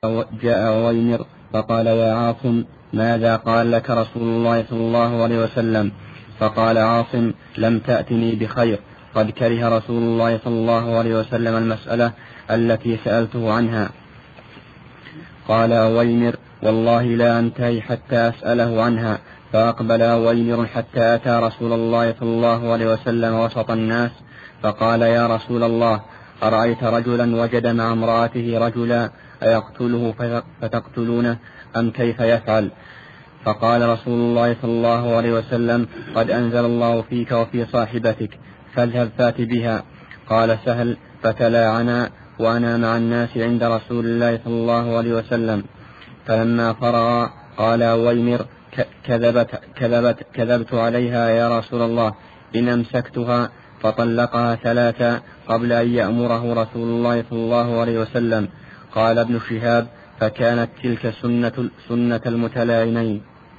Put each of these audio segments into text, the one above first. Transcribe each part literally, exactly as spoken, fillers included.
جاء ويمر فقال يا عاصم ماذا قال لك رسول الله صلى الله عليه وسلم؟ فقال عاصم لم تأتني بخير، قد كره رسول الله صلى الله عليه وسلم المسألة التي سألته عنها. قال ويمر والله لا أنتهي حتى أسأله عنها. فأقبل ويمر حتى أتى رسول الله صلى الله عليه وسلم وسط الناس فقال يا رسول الله أرأيت رجلا وجد مع امرأته رجلا أيقتله فتقتلونه أم كيف يفعل؟ فقال رسول الله صلى الله عليه وسلم قد أنزل الله فيك وفي صاحبتك فاذهب فات بها. قال سهل فتلاعنا وأنا مع الناس عند رسول الله صلى الله عليه وسلم. فلما فرغ قال ويمر كذبت, كذبت, كذبت عليها يا رسول الله إن أمسكتها. فطلقها ثلاثا قبل أن يأمره رسول الله صلى الله عليه وسلم. قال ابن شهاب فكانت تلك سنة, سنة المتلاعنين.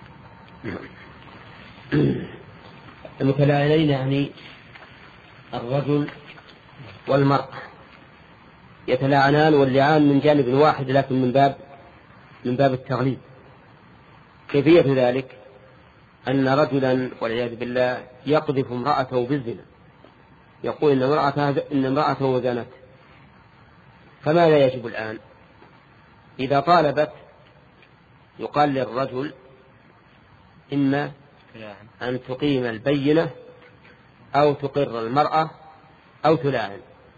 المتلاعنين يعني الرجل والمرأة يتلاعنان، واللعان من جانب واحد لكن من باب من باب التغليب. كيفية ذلك أن رجلا والعياذ بالله يقذف امرأته بالزنا، يقول إن امرأته, إن امرأته وزنت. فماذا يجب الآن؟ إذا طالبت يقال للرجل إما أن تقيم البينة أو تقر المرأة أو تلاعن،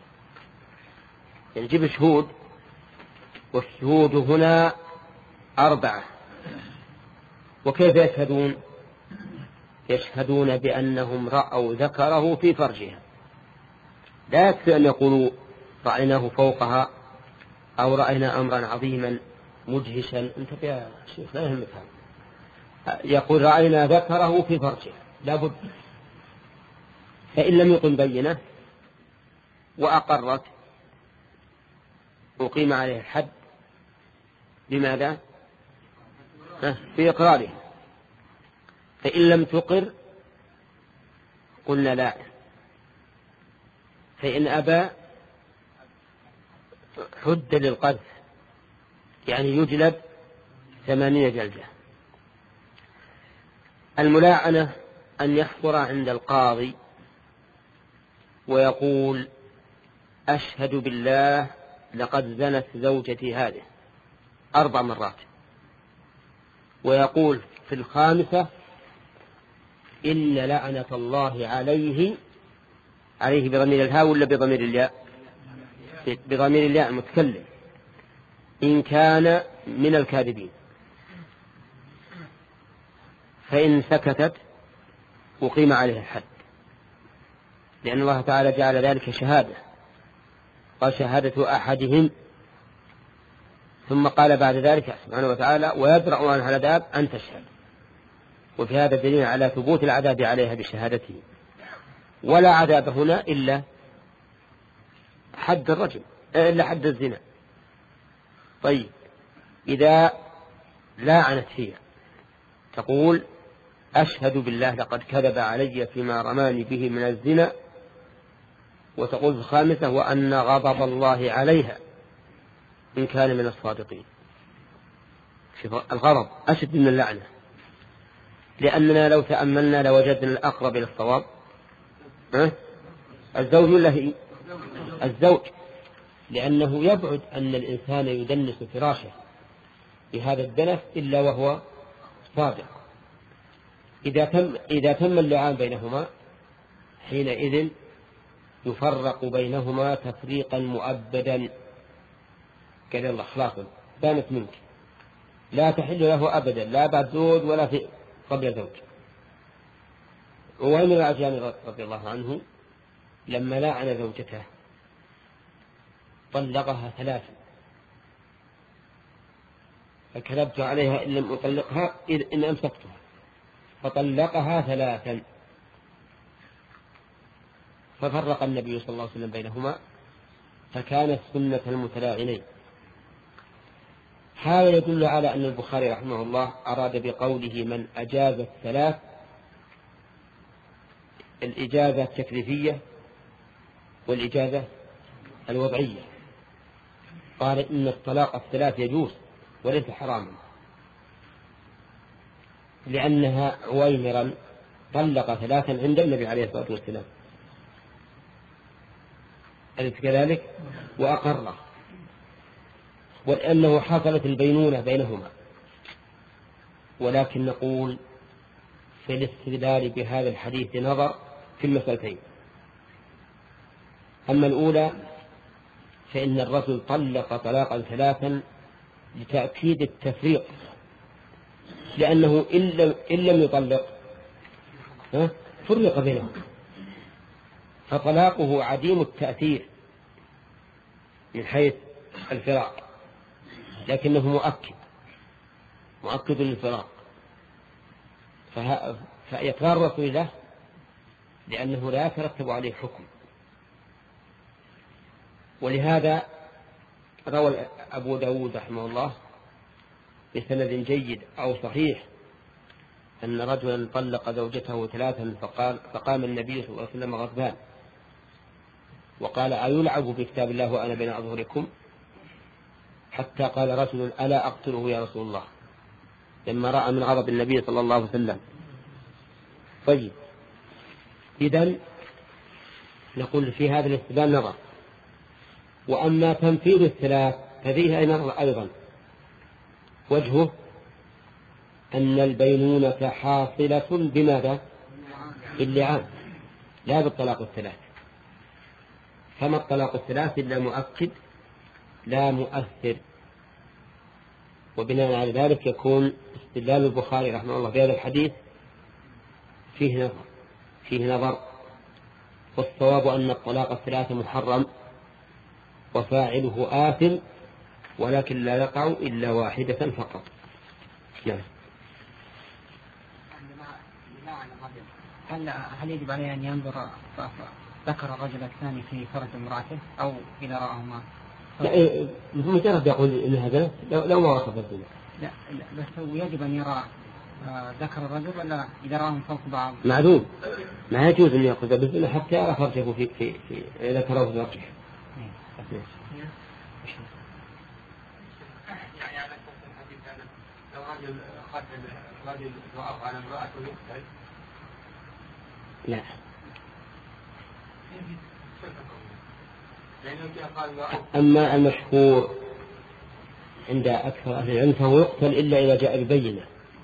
يجب شهود، والشهود هنا أربعة. وكيف يشهدون؟ يشهدون بأنهم رأوا ذكره في فرجها، لا يكفي أن يقولوا رأيناه فوقها أو رأينا أمرا عظيما مدهشا. انت يا شيخ لا يهمك هذا، يقول رأينا ذكره في فرجها لا بد. فإن لم يقم بينه وأقرت أقيم عليه الحد. لماذا؟ في إقراره. فإن لم تقر قلنا لا. فإن أبى حد للقذف، يعني يجلد ثمانين جلدة. الملاعنة أن يحضر عند القاضي ويقول أشهد بالله لقد زنت زوجتي هذه أربع مرات، ويقول في الخامسة إن لعنة الله عليه، عليه بضمير الهاء ولا بضمير الياء؟ بضمير الياء المتكلم، إن كان من الكاذبين. فإن سكتت أقيم عليه الحد، لأن الله تعالى جعل ذلك شهادة، قال شهادة أحدهم، ثم قال بعد ذلك سبحانه وتعالى ويدرأ عنها العذاب أن تشهد. وفي هذا دليل على ثبوت العذاب عليها بشهادته. ولا عذاب هنا إلا حد الرجم، إلا حد الزنا. طيب إذا لاعنت هي تقول أشهد بالله لقد كذب علي فيما رماني به من الزنا، وتقول في الخامسة وأن غضب الله عليها إن كان من الصادقين. الغضب أشد من اللعنة، لأننا لو تأملنا لوجدنا الأقرب إلى الصواب أه؟ الزوج ولا هي؟ الزوج، لأنه يبعد أن الإنسان يدنس فراشه بهذا الدنس إلا وهو صادق. إذا تم, إذا تم اللعان بينهما حينئذ يفرق بينهما تفريقا مؤبدا. قال الله خلاص بانت منك، لا تحل له أبدا، لا بعد زوج ولا في قبل زوج. ووين العجلاني رضي الله عنه لما لاعن زوجته طلقها ثلاثا، فكذبت عليها إن لم أطلقها إن أمسكتها، فطلقها ثلاثا. ففرق النبي صلى الله عليه وسلم بينهما، فكانت سنة المتلاعنين. هذا يدل على أن البخاري رحمه الله أراد بقوله من أجاز الثلاث الإجازة التكليفية والإجازة الوضعية. قال إن الطلاق الثلاث يجوز وليس حراما، لأنها عويمرا طلق ثلاثا عند النبي عليه الصلاة والسلام، أليس كذلك؟ وأقر، ولأنه حصلت البينونة بينهما. ولكن نقول في الاستدلال بهذا الحديث نظر في المسألتين. أما الأولى فإن الرجل طلق طلاقا ثلاثا لتأكيد التفريق، لأنه إن لم يطلق فرق بينهم، فطلاقه عديم التأثير من حيث الفراق، لكنه مؤكد مؤكد للفراق، فيتغرس له لأنه لا يترتب عليه حكم. ولهذا روى أبو داود رحمه الله بسند جيد أو صحيح أن رجلا طلق زوجته ثلاثا فقال فقام النبي صلى الله عليه وسلم غضبان وقال أيلعب بكتاب الله وأنا بين أظهركم؟ حتى قال رجل ألا أقتله يا رسول الله، لما رأى من غضب النبي صلى الله عليه وسلم. طيب، إذن نقول في هذا الاستدلال نظر. وأما تنفيذ الثلاث ففيه نظر أيضا، وجهه أن البينونة حاصلة بماذا؟ باللعان لا بالطلاق الثلاث. فما الطلاق الثلاث إلا مؤكد لا مؤثر. وبناء على ذلك يكون استدلال البخاري رحمه الله في هذا الحديث فيه نظر فيه نظر والصواب أن الطلاق الثلاث محرم وفاعله آثم، ولكن لا يقع إلا واحدة فقط. نعم. هل هل يجب عليه أن ينظر ذكر الرجل الثاني في فرج امرأته أو إذا رآهما؟ لا، مجرد يقول إن هذا لو, لو ما رخص الزنا. لا لا، بس يجب أن يرى ذكر الرجل ولا إذا رآهم فوق بعض؟ معلوم، ما يجوز أن يأخذ بالزنا حتى يرى فرجه في في في إذا تراه في وجهه. يعني على أساس الحديث هذا لو رجل قتل رجل وأرى على امرأته يقتل. لا. أما المشهور عند أكثر أهل العلم فهو يقتل إلا إذا جاء ببينة،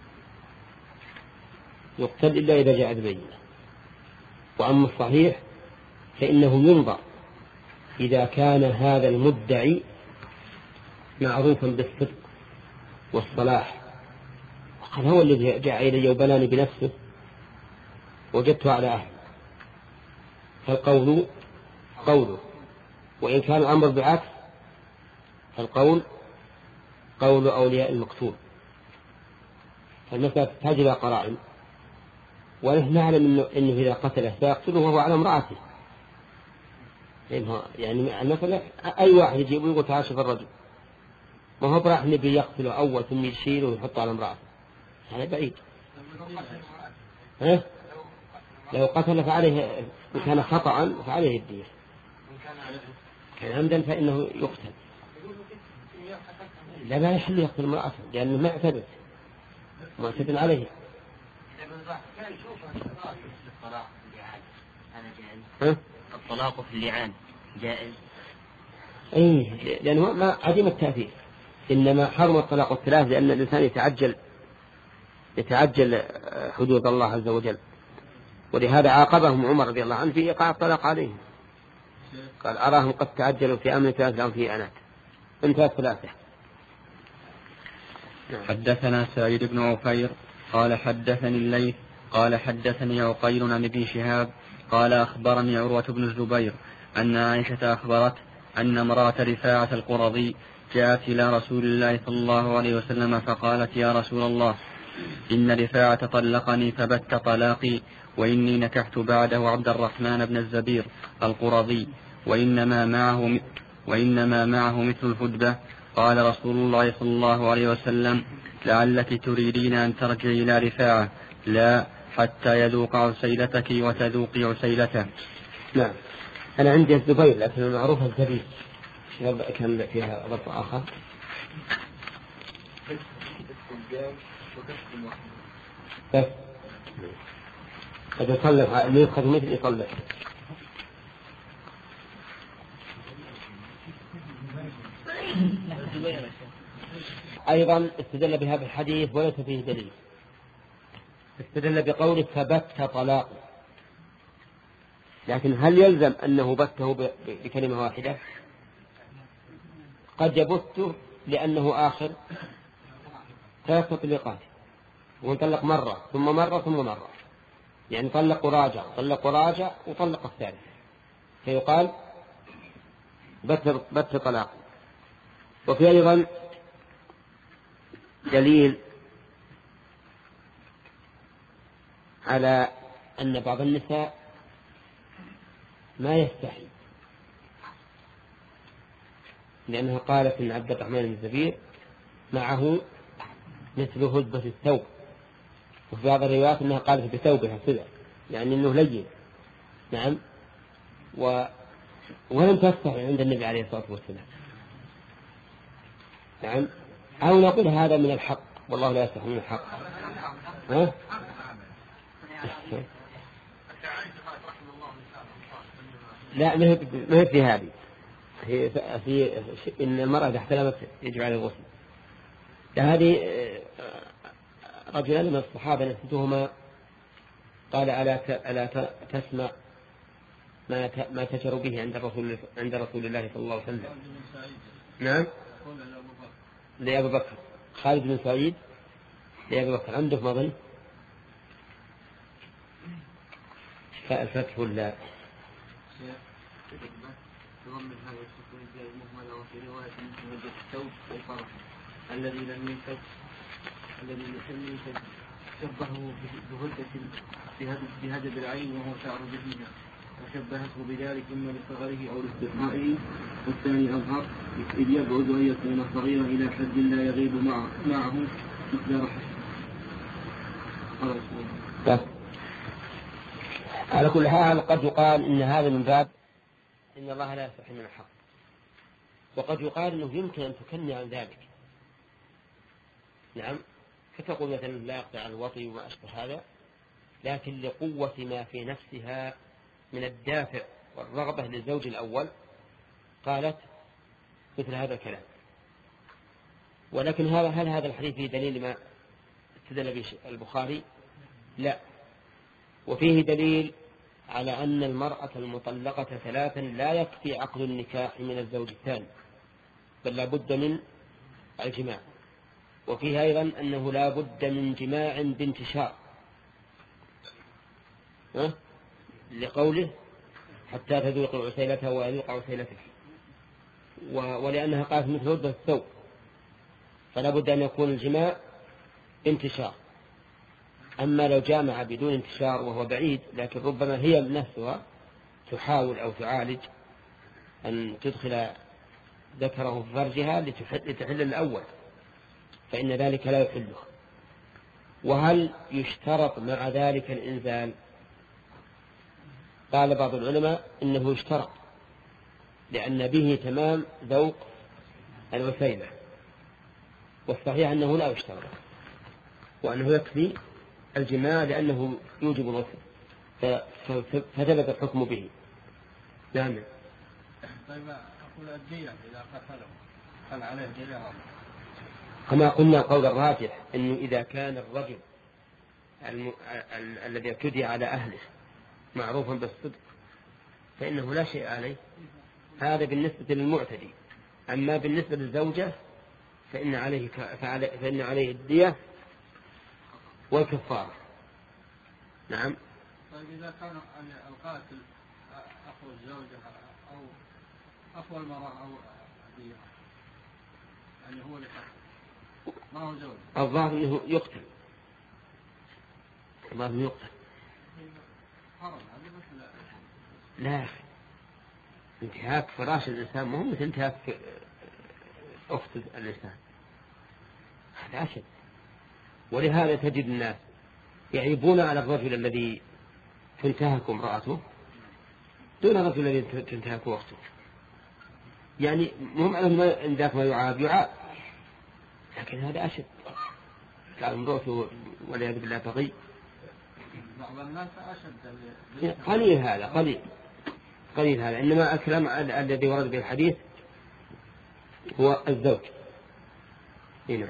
يقتل إلا إذا جاء ببينة. وأما الصحيح فإنه ينظر إذا كان هذا المدعي معروفا بالصدق والصلاح، وقال هو الذي جاء إلي وبلاني بنفسه وجدته على أهل، فالقول قوله. وإن كان الأمر بعكس فالقول قول أولياء المقتول. فالمسألة تحتاج إلى قرائن، ونحن نعلم إنه, إنه إذا قتله فيقتله وهو على امرأته. يعني مثلا أي واحد يجيب ويقول تعال شوف الرجل، ما هو براح نبي يقتله أول ثم يشيله ويحطه على امرأته، هذا بعيد. ها؟ لو قتل فعليه، إن كان خطأ فعليه الدية، كان عمدا فإنه يقتل. لا، ما يحل يقتل امرأته لأنه ما اعتدت معتد عليه. ها؟ الطلاق في اللعان جائز؟ أي، لأنه ما عديم التأثير. إنما حرم الطلاق الثلاث لأن الإنسان يتعجل يتعجل حدود الله عز وجل، ولهذا عاقبهم عمر رضي الله عنه في إيقاع الطلاق عليهم، قال أراهم قد تعجلوا في أمر ثلاث لهم في أنات انتهى ثلاثة. حدثنا سعيد بن عفير قال حدثني الليث قال حدثني عقيل عن ابن شهاب قال أخبرني عروة بن الزبير أن عائشة أخبرت أن امرأة رفاعة القرظي جاءت إلى رسول الله صلى الله عليه وسلم فقالت يا رسول الله إن رفاعة طلقني فبت طلاقي وإني نكحت بعده عبد الرحمن بن الزبير القرظي وإنما معه وإنما معه مثل الفدبة. قال رسول الله صلى الله عليه وسلم لعلك تريدين أن ترجعي إلى رفاعة، لا حتى يذوق عسيلتك وتذوقي عسيلته. نعم، أنا عندي الزبير لكن المعروف الزبير كان فيها ضبط آخر بس قد يصلح اللي يدخل مثل يصلح. أيضا استدل بهذا الحديث وليس فيه دليل، استدل بقوله فبت طلاق، لكن هل يلزم أنه بته بكلمة واحدة؟ قد يبت لأنه آخر ثلاث تطليقات، ونطلق مرة ثم مرة ثم مرة، يعني طلق وراجع طلق وراجع وطلق الثالث، فيقال بت, بت طلاق. وفي أيضا دليل على أن بعض النساء ما يستحي، لأنها قالت إن عبد الرحمن بن الزبير معه مثل هدبة الثوب، وفي بعض الروايات أنها قالت بثوبها كذا، يعني أنه لين. نعم. و... ولم تستحي عند النبي عليه الصلاة والسلام. نعم. أو نقول هذا من الحق، والله لا يستحي من الحق. ها؟ لا، ما هي في هذه، هي في إن المرأة إذا احتلمت يجب عليها الغسل. هذه رجلان من الصحابة نسيتهما قال ألا ألا تسمع ما ما تشر به عند رسول عند رسول الله صلى الله عليه وسلم. نعم. لأبو بكر. خالد بن سعيد لأبو بكر. عندك ما ظن فالفتح ولا الذي لم ينتج الذي لم ينتج شبهه بهدب بهدب العين وهو شعر جديد، وشبهته بذلك إما لصغره أو لاستثنائه، والثاني أظهر إذ يبعد أن يكون صغيرا إلى حد لا يغيب معه معه مقدار حشد. على كل حال قد يقال إن هذا من باب إن الله لا يستحي من الحق، وقد يقال إنه يمكن أن تكني عن ذلك. نعم. فتقول مثلا لا يقطع الوطي وما أشبه هذا، لكن لقوة ما في نفسها من الدافع والرغبة للزوج الأول قالت مثل هذا الكلام. ولكن هذا هل هذا الحديث فيه دليل ما استدل به البخاري؟ لا. وفيه دليل على أن المرأة المطلقة ثلاثا لا يكفي عقد النكاح من الزوج الثاني، بل لا بد من الجماع. وفيه أيضا أنه لا بد من جماع بانتشار، أه؟ لقوله حتى تذوق عسيلتها ويذوق عسيلته، ولأنها قالت مثل هدبة الثوب، فلا بد أن يكون الجماع بانتشار. أما لو جامع بدون انتشار وهو بعيد، لكن ربما هي نفسها تحاول أو تعالج أن تدخل ذكره في فرجها لتحل الأول، فإن ذلك لا يحله. وهل يشترط مع ذلك الإنزال؟ قال بعض العلماء إنه يشترط، لأن به تمام ذوق الوسيلة، والصحيح أنه لا يشترط، وأنه يكفي الجماع لأنه يوجب الغسل، فثبت الحكم به. نعم. طيب أقول الدية إذا قتله هل عليه دية؟ كما قلنا قول الراجح أنه إذا كان الرجل الم... ال... الذي ابتدي على أهله معروفا بالصدق فإنه لا شيء عليه، هذا بالنسبة للمعتدي. أما بالنسبة للزوجة فإن عليه ك... فعلي... فإن عليه الدية والكفارة. نعم. طيب إذا كان القاتل أخو الزوجة أو أخو المرأة أو الدية، يعني هو اللي ما هو زوج، الظاهر أنه يقتل، الظاهر أنه يقتل. لا يا أخي، انتهاك فراش الإنسان مهم مثل انتهاك أخت الإنسان، هذا أشد. ولهذا تجد الناس يعيبون على الرجل الذي تنتهك امرأته دون الرجل الذي تنتهك أخته، يعني مهم أن ذاك ما يعاب يعاب، لكن هذا أشد. كان امرأته والعياذ بالله بغي. بعض الناس أشد. قليل هذا قليل قليل هذا، إنما الكلام الذي ورد بالحديث هو الزوج. هنا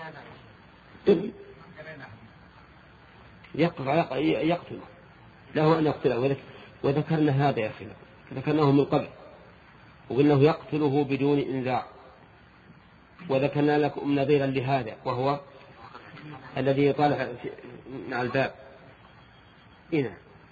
يقطع يقتل له أن يقتله، وذكرنا هذا يا أخي، ذكرناه من قبل وقلناه يقتله بدون إنذار، وذكرنا لكم نظيرا لهذا وهو الذي يطالع مع الباب. هنا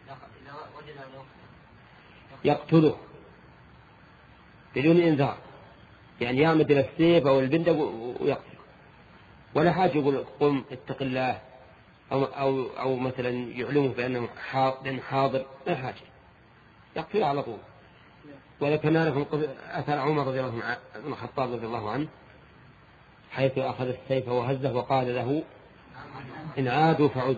يقتله بدون إنذار، يعني يعمد إلى السيف أو البندق ويقتل، ولا حاجة يقول قم اتق الله أو, أو, أو مثلا يعلمه بأنه حاضر، لا حاجة، يقتله على طول. وذكرنا لكم أثر عمر رضي الله عنه بن الخطاب رضي الله عنه حيث أخذ السيف وهزه وقال له إن عادوا فعد.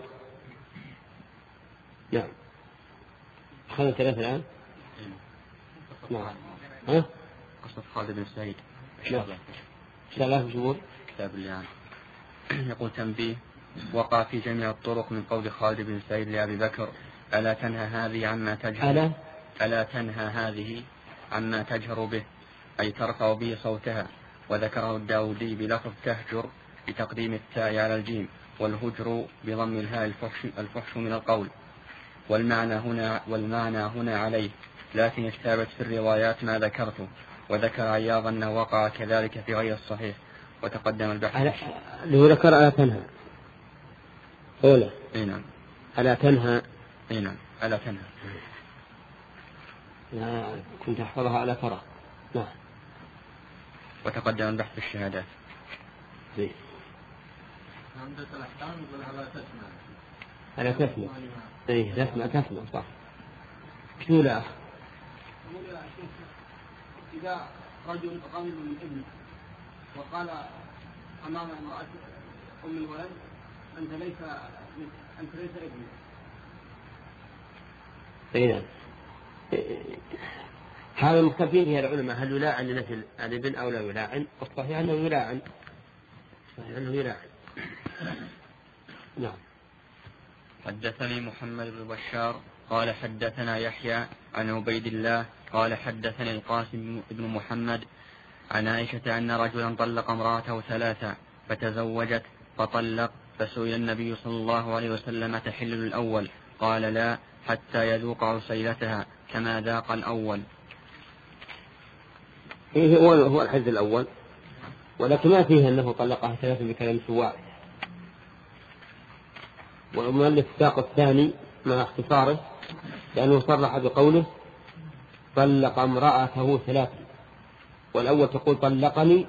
نعم خلنا ثلاثة الآن. نعم ها قصة خالد بن سعيد. لا ثلاث شهور كتاب اللي يعني. يقول تنبيه: وقع في جميع الطرق من قول خالد بن سعيد لأبي بكر: ألا تنهى هذه عما تجهر ألا ألا تنهى هذه عما تجهر به، أي ترفع به صوتها. وذكره الداودي بلفظ تهجر بتقديم التاء على الجيم، والهجر بضم الهاء الفحش, الفحش من القول. والمعنى هنا والمعنى هنا عليه، لكن الثابت في الروايات ما ذكرته. وذكر عياض أنه وقع كذلك في غير الصحيح، وتقدم البحث. اللي ذكر ألا تنهى أولى. اي نعم. ألا تنهى. اي نعم. ألا تنهى. لا كنت أحفظها على ترى. نعم. وتقدم البحث في الشهادات. زين. عندك الأحكام يقول على تسمع. على تسمع. إيه تسمع تسمع صح. شو لا؟ إذا رجل غني من ابنه وقال أمام امرأة أم الولد: أنت ليس أنت ليس ابني. إذا هذا المختلفين فيها العلماء، هل يلاعن لنسل الابن أو لا يلاعن؟ والصحيح أنه يلاعن. صحيح أنه يلاعن. نعم. حدثني محمد بن بشار قال حدثنا يحيى عن عبيد الله قال حدثني القاسم بن محمد عن عائشة أن رجلا طلق امرأته ثلاثا فتزوجت فطلق، فسئل النبي صلى الله عليه وسلم: تحل الأول؟ قال: لا، حتى يذوق عسيلتها كما ذاق الأول. إيه هو هو الحد الأول، ولكن ما فيه أنه طلقها ثلاثا بكلام سواء. والمؤلف ساق الثاني مع اختصاره لأنه صرح بقوله طلق امرأته ثلاثا، والأول تقول طلقني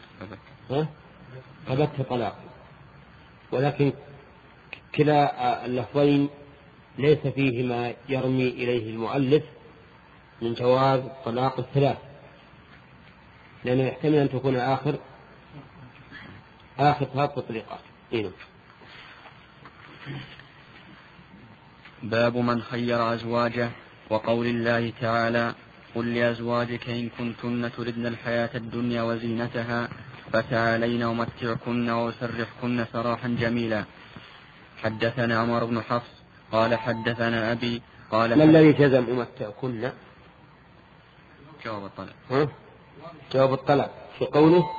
فبت طلاق، ولكن كلا اللفظين ليس فيه ما يرمي إليه المؤلف من جواز طلاق الثلاث، لأنه يحتمل أن تكون آخر آخر ثلاث تطليقات. إيه. باب من خير أزواجه، وقول الله تعالى: قل لأزواجك إن كنتن تردن الحياة الدنيا وزينتها فتعالين ومتعكن وأسرحكن سراحا جميلا. حدثنا عمر بن حفص قال حدثنا أبي قال: ما الذي جزم أمتعكن؟ جواب الطلب. ها؟ جواب الطلب في قوله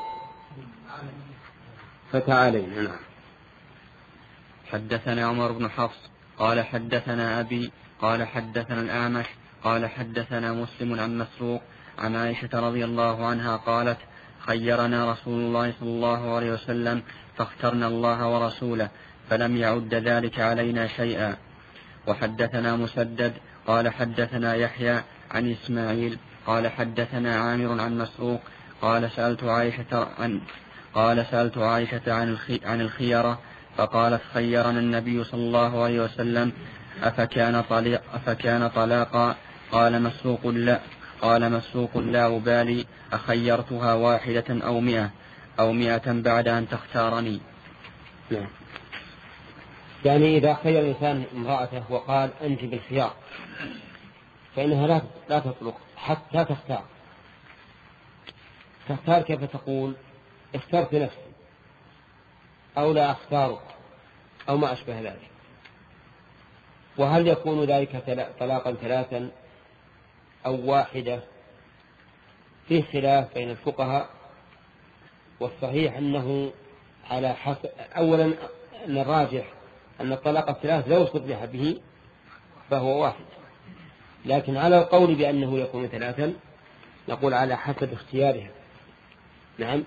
فتعالين. نعم. حدثنا عمر بن حفص قال حدثنا أبي قال حدثنا الأعمش قال حدثنا مسلم عن مسروق عن عائشة رضي الله عنها قالت: خيرنا رسول الله صلى الله عليه وسلم فاخترنا الله ورسوله فلم يعد ذلك علينا شيئا. وحدثنا مسدد قال حدثنا يحيى عن إسماعيل قال حدثنا عامر عن مسروق قال سألت عائشة عن قال سألت عائشة عن الخي عن الخيرة فقالت: خيرنا النبي صلى الله عليه وسلم أفكان طليق أفكان طلاقا؟ قال مسروق: لا قال مسروق: لا أبالي أخيرتها واحدة أو مئة أو مئة بعد أن تختارني. نعم. يعني إذا خير الإنسان امرأته وقال أنت بالخيار فإنها لا لا تطلق حتى تختار، تختار كيف تقول اخترت نفسي أو لا أختارك أو ما أشبه ذلك. وهل يكون ذلك طلاقا ثلاثا أو واحدة؟ فيه خلاف بين الفقهاء، والصحيح أنه على حسب. أولا أن الراجح أن الطلاق الثلاث لو صرح به فهو واحد، لكن على القول بأنه يكون ثلاثا نقول على حسب اختيارها. نعم،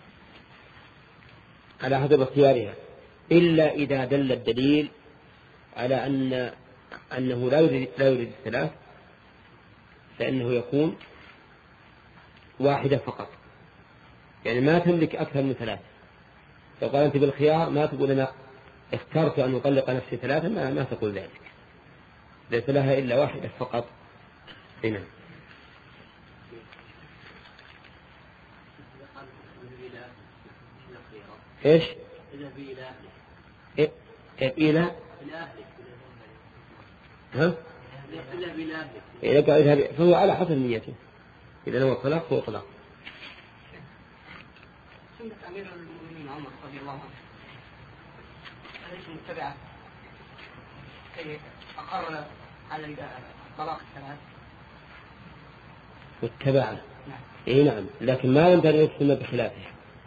على حسب اختيارها، إلا إذا دل الدليل على أن أنه لا يريد لا يريد الثلاث، فإنه يكون واحدة فقط، يعني ما تملك أكثر من ثلاثة. لو قال أنت بالخيار ما تقول أنا اخترت أن أطلق نفسي ثلاثة، ما, ما تقول ذلك، ليس لها إلا واحدة فقط. هنا إيش؟ إيه إلى ها؟ إذا قال إذهب فهو على حسب نيته، إذا هو طلاق فهو طلاق. سنة أمير المؤمنين عمر رضي الله عنه أليس متبعة كي أقر على الطلاق الثلاث؟ متبعة، إيه نعم، لكن ما ينبغي السنة بخلافها،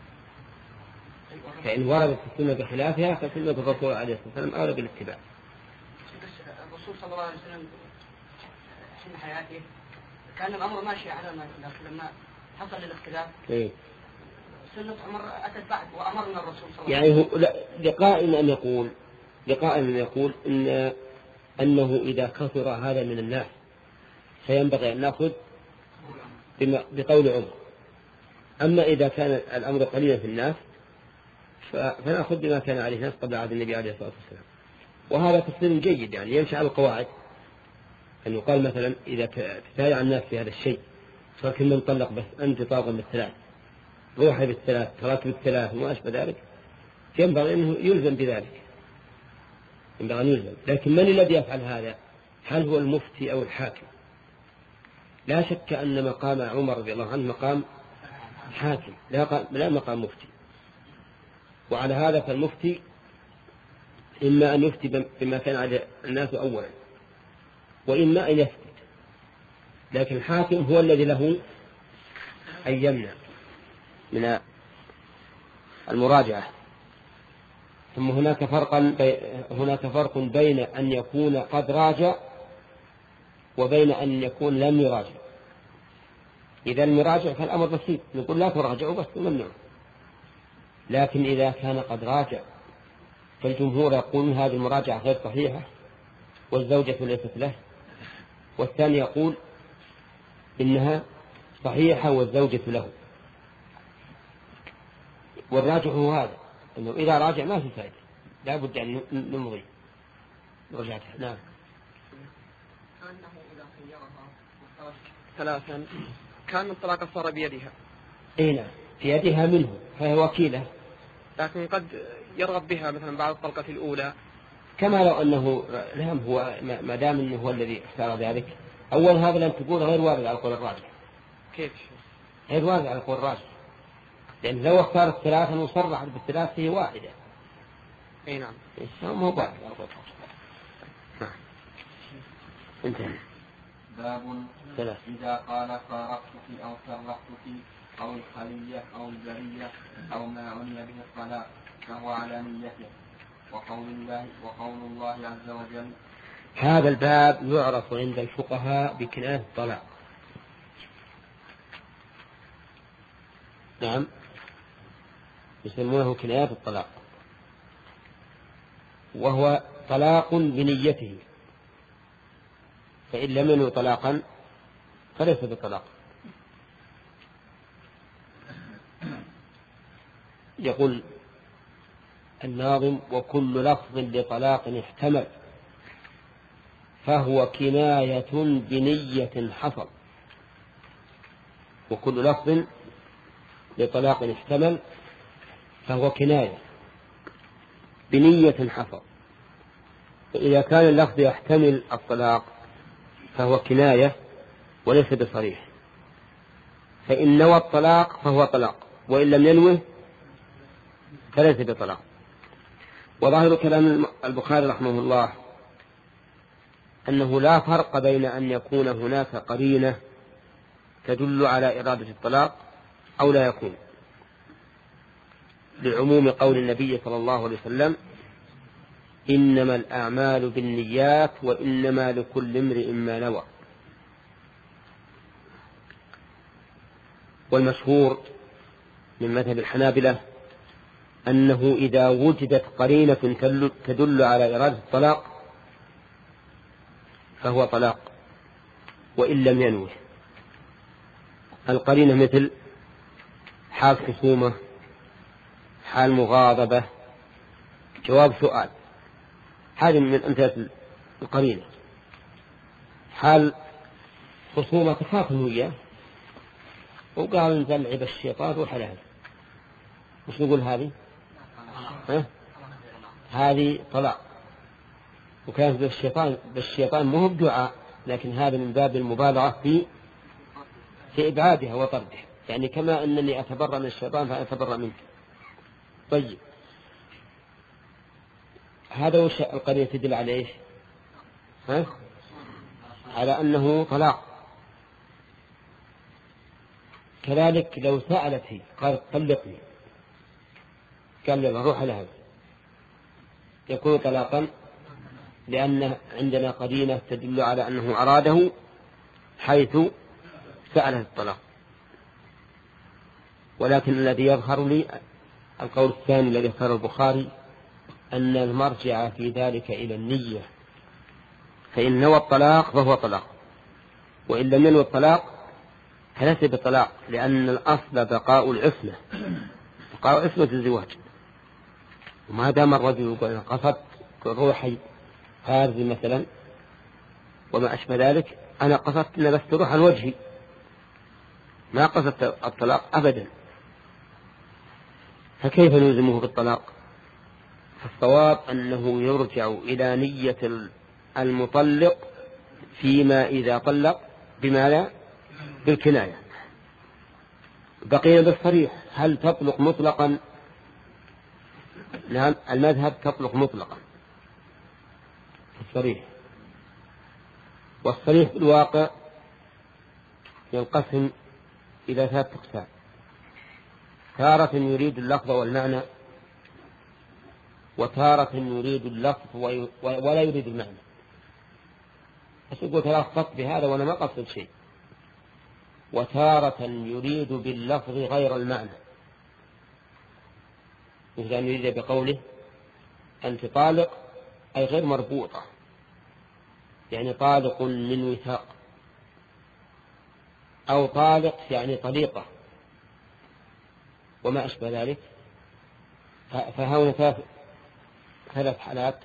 فإن وردت السنة بخلافها فسنة الرسول عليه الصلاة والسلام أولى بالاتباع. الرسول صلى الله عليه وسلم حين حياته كان الأمر ماشي على ما، لكن لما حصل الاختلاف إيه؟ سنة عمر أتت بعد وأمرنا الرسول صلى الله يعني عليه وسلم. يعني لقائل أن يقول لقائل أن يقول إن أنه إذا كثر هذا من الناس فينبغي أن نأخذ بقول عمر، أما إذا كان الأمر قليلا في الناس فنأخذ بما كان عليه الناس قبل عهد النبي عليه الصلاة والسلام. وهذا تفصيل جيد، يعني يمشي على القواعد، أن يقال مثلا إذا تتابع الناس في هذا الشيء صار كل من طلق بس أنت طاغا بالثلاث، روحي بالثلاث، تراك بالثلاث وما أشبه ذلك، ينبغي أنه يلزم بذلك، ينبغي أن يلزم. لكن من الذي يفعل هذا؟ هل هو المفتي أو الحاكم؟ لا شك أن مقام عمر رضي الله عنه مقام حاكم، لا مقام مفتي. وعلى هذا فالمفتي إما أن يفتي بما كان على الناس أولا، وإما أن يسكت، لكن الحاكم هو الذي له أن يمنع من المراجعة. ثم هناك فرق هناك فرق بين أن يكون قد راجع وبين أن يكون لم يراجع. إذا لم يراجع فالأمر بسيط، نقول لا تراجعوا بس ممنوع. لكن إذا كان قد راجع فالجمهور يقول هذه المراجعة غير صحيحة والزوجة ليست له، والثاني يقول إنها صحيحة والزوجة له. والراجح هو هذا، أنه إذا راجع ما في فائدة، لا بد أن نمضي رجعتها. نعم. أنه إذا خيرها ثلاثا كان الطلاق صار بيدها. إيه نعم، في يدها منه، فهي وكيلة، لكن قد يرغب بها مثلا بعد الطلقة الأولى، كما لو أنه نعم هو ما دام أنه هو الذي اختار ذلك. أول هذا لن تقول غير وارد على القول الراجح. كيف؟ غير وارد على القول الراجح، لأن لو اختارت ثلاثا وصرحت بالثلاث هي واحدة. أي نعم. مو بعد على القول الراجح. نعم. انتهى. باب ثلاث. إذا قال فارقتك أو سرحتك أو الخلية أو الجرية أو ما عني به الطلاق فهو على نيته. وقول الله وقول الله عز وجل. هذا الباب يعرف عند الفقهاء بكناية الطلاق. نعم، يسمونه كناية الطلاق، وهو طلاق بنيته، فإن لم ينوي طلاقا فليس بطلاق. يقول الناظم وكل لفظ لطلاق احتمل فهو كناية بنية حصل. وكل لفظ لطلاق احتمل فهو كناية بنية حصل. فإذا كان اللفظ يحتمل الطلاق فهو كناية وليس بصريح، فإن نوى الطلاق فهو طلاق، وإن لم ينوه فليس بطلاق. وظاهر كلام البخاري رحمه الله أنه لا فرق بين أن يكون هناك قرينة تدل على إرادة الطلاق أو لا يكون، لعموم قول النبي صلى الله عليه وسلم: إنما الأعمال بالنيات وإنما لكل امرئ ما نوى. والمشهور من مذهب الحنابلة أنه إذا وجدت قرينة تدل على إرادة الطلاق فهو طلاق وإن لم ينوه. القرينة مثل حال خصومة، حال مغاضبة، جواب سؤال، هذه من أمثلة القرينة. حال خصومة تخاصم وياه وقال انزل لعب الشيطان روح على هذا، وش نقول هذه؟ ها؟ هذه طلاق، وكانت بالشيطان بالشيطان مو بدعاء، لكن هذا من باب المبالغة في في إبعادها وطردها، يعني كما أنني أتبرأ من الشيطان فأتبرأ منك. طيب هذا وش القرينة تدل على إيش؟ ها؟ على أنه طلاق. كذلك لو سألت هي قالت طلقني، قال له روح على هذا، يكون طلاقا لأن عندنا قرينة تدل على أنه أراده حيث سأله الطلاق. ولكن الذي يظهر لي القول الثاني الذي اختاره البخاري أن المرجع في ذلك إلى النية، فإن نوى الطلاق فهو طلاق، وإن لم ينوى الطلاق فليس بطلاق، لأن الأصل بقاء العصمة، بقاء عصمة الزواج. وما دام الرجل يقول قصدت روحي خارجي مثلا وما أشبه ذلك، أنا قصدت أن بس تروح عن وجهي، ما قصدت الطلاق أبدا، فكيف نلزمه بالطلاق؟ فالصواب أنه يرجع إلى نية المطلق فيما إذا طلق بما لا بالكناية. بقينا بالصريح، هل تطلق مطلقا؟ نعم، المذهب تطلق مطلقا الصريح، والصريح في الواقع ينقسم إلى ثلاث أقسام: تارة يريد اللفظ والمعنى، وتارة يريد اللفظ ولا يريد المعنى، بس يقول تلفظت بهذا وأنا ما قصد شيء، وتارة يريد باللفظ غير المعنى، مثل أن يريد بقوله أنت طالق أي غير مربوطة، يعني طالق من وثاق، أو طالق يعني طليقة وما أشبه ذلك. فهنا ثلاث حالات: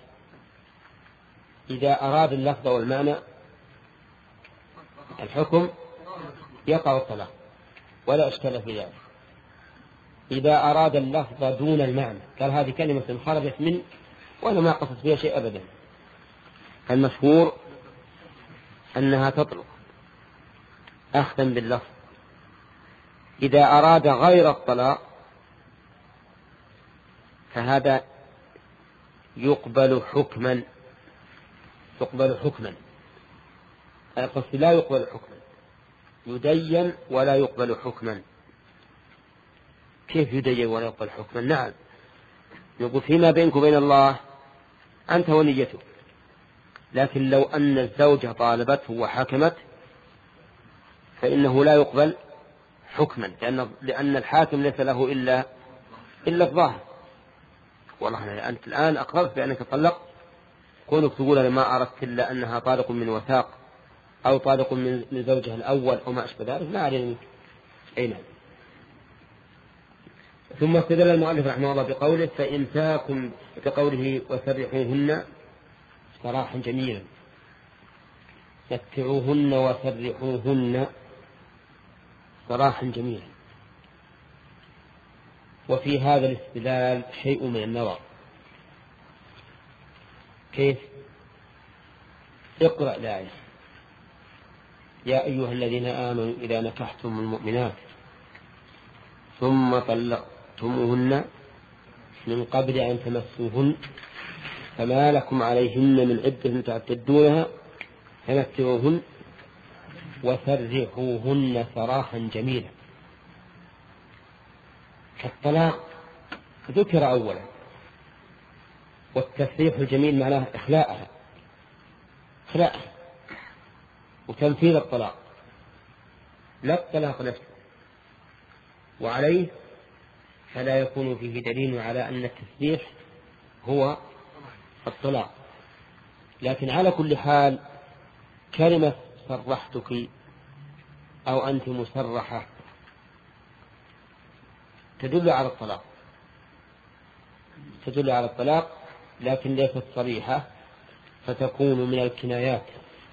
إذا أراد اللفظ والمعنى الحكم يقع الطلاق ولا إشكال في ذلك. إذا أراد اللفظ دون المعنى، قال هذه كلمة خرجت من وأنا ما قصدت فيها شيء أبدا، المشهور أنها تطلق أخذا باللفظ. إذا أراد غير الطلاق فهذا يقبل حكما، يقبل حكما القصد لا يقبل حكما، يدين ولا يقبل حكما. كيف يدين ولا يقبل حكما؟ نعم، يقول فيما بينك وبين الله أنت ونيته، لكن لو أن الزوجة طالبته وحكمت فإنه لا يقبل حكما، لأن, لأن الحاكم ليس له إلا إلا الظاهر. والله أنت الآن أقررت بأنك طلق، كونك تقول أنا ما أردت إلا أنها طالق من وثاق أو طالق من زوجها الأول أو ما أشبه ذلك، ما علينا. أي نعم. ثم استدل المؤلف رحمه الله بقوله فإمساكم، بقوله وسرحوهن سراحا جميلا، متعوهن وسرحوهن سراحا جميلا. وفي هذا الاستدلال شيء من النظر. كيف؟ اقرأ الآية: يا أيها الذين آمنوا إذا نكحتم المؤمنات ثم طلقتموهن من قبل أن تمسوهن فما لكم عليهن من عدة تعتدونها فمتعوهن وسرحوهن سراحا جميلا. الطلاق ذكر أولا، والتسريح الجميل معناه إخلاءها إخلاءها وتنفيذ الطلاق لا الطلاق نفسه، وعليه فلا يكون فيه دليل على أن التسريح هو الطلاق. لكن على كل حال كلمة سرحتك أو أنت مسرحة تدل على الطلاق تدل على الطلاق لكن ليست صريحة، فتكون من الكنايات،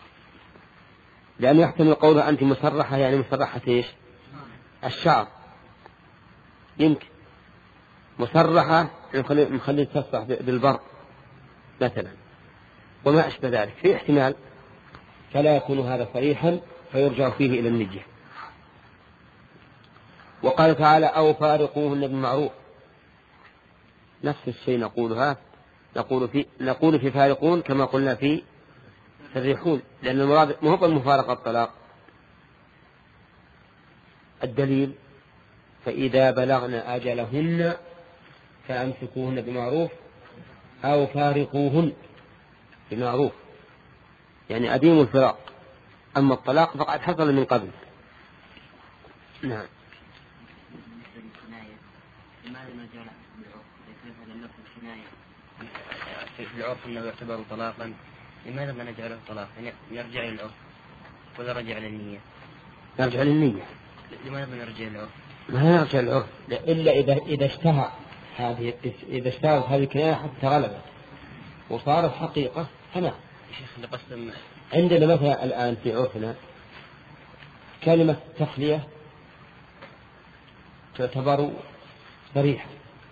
لأن يحتمل قولها أنت مسرحة يعني مسرحة إيش؟ الشعر، يمكن مسرحة مخلي تسرح بالبر مثلا وما أشبه ذلك، في احتمال، فلا يكون هذا صريحا فيرجع فيه إلى النية. وقال تعالى أو فارقوهن بالمعروف، نفس الشيء نقولها نقول في نقول في فارقون كما قلنا في سرحون، لأن المراد ما هو المفارقة الطلاق. الدليل فإذا بلغن أجلهن فأمسكوهن بمعروف أو فارقوهن بمعروف، يعني أديموا الفراق. أما الطلاق فقد حصل من قبل. نعم. في العرف أنه يعتبر طلاقا، لماذا ما نجعله طلاقا؟ نرجع للعرف ولا رجع للنية؟ نرجع للنية. لماذا ما نرجع للعرف؟ ما نرجع للعرف إلا إذا إذا اشتهر هذه إذا اشتهرت هذه الكناية حتى غلبت وصارت حقيقة فما. شيخ لقسم عندنا مثلا الآن في عرفنا كلمة تخلية تعتبر صريحة.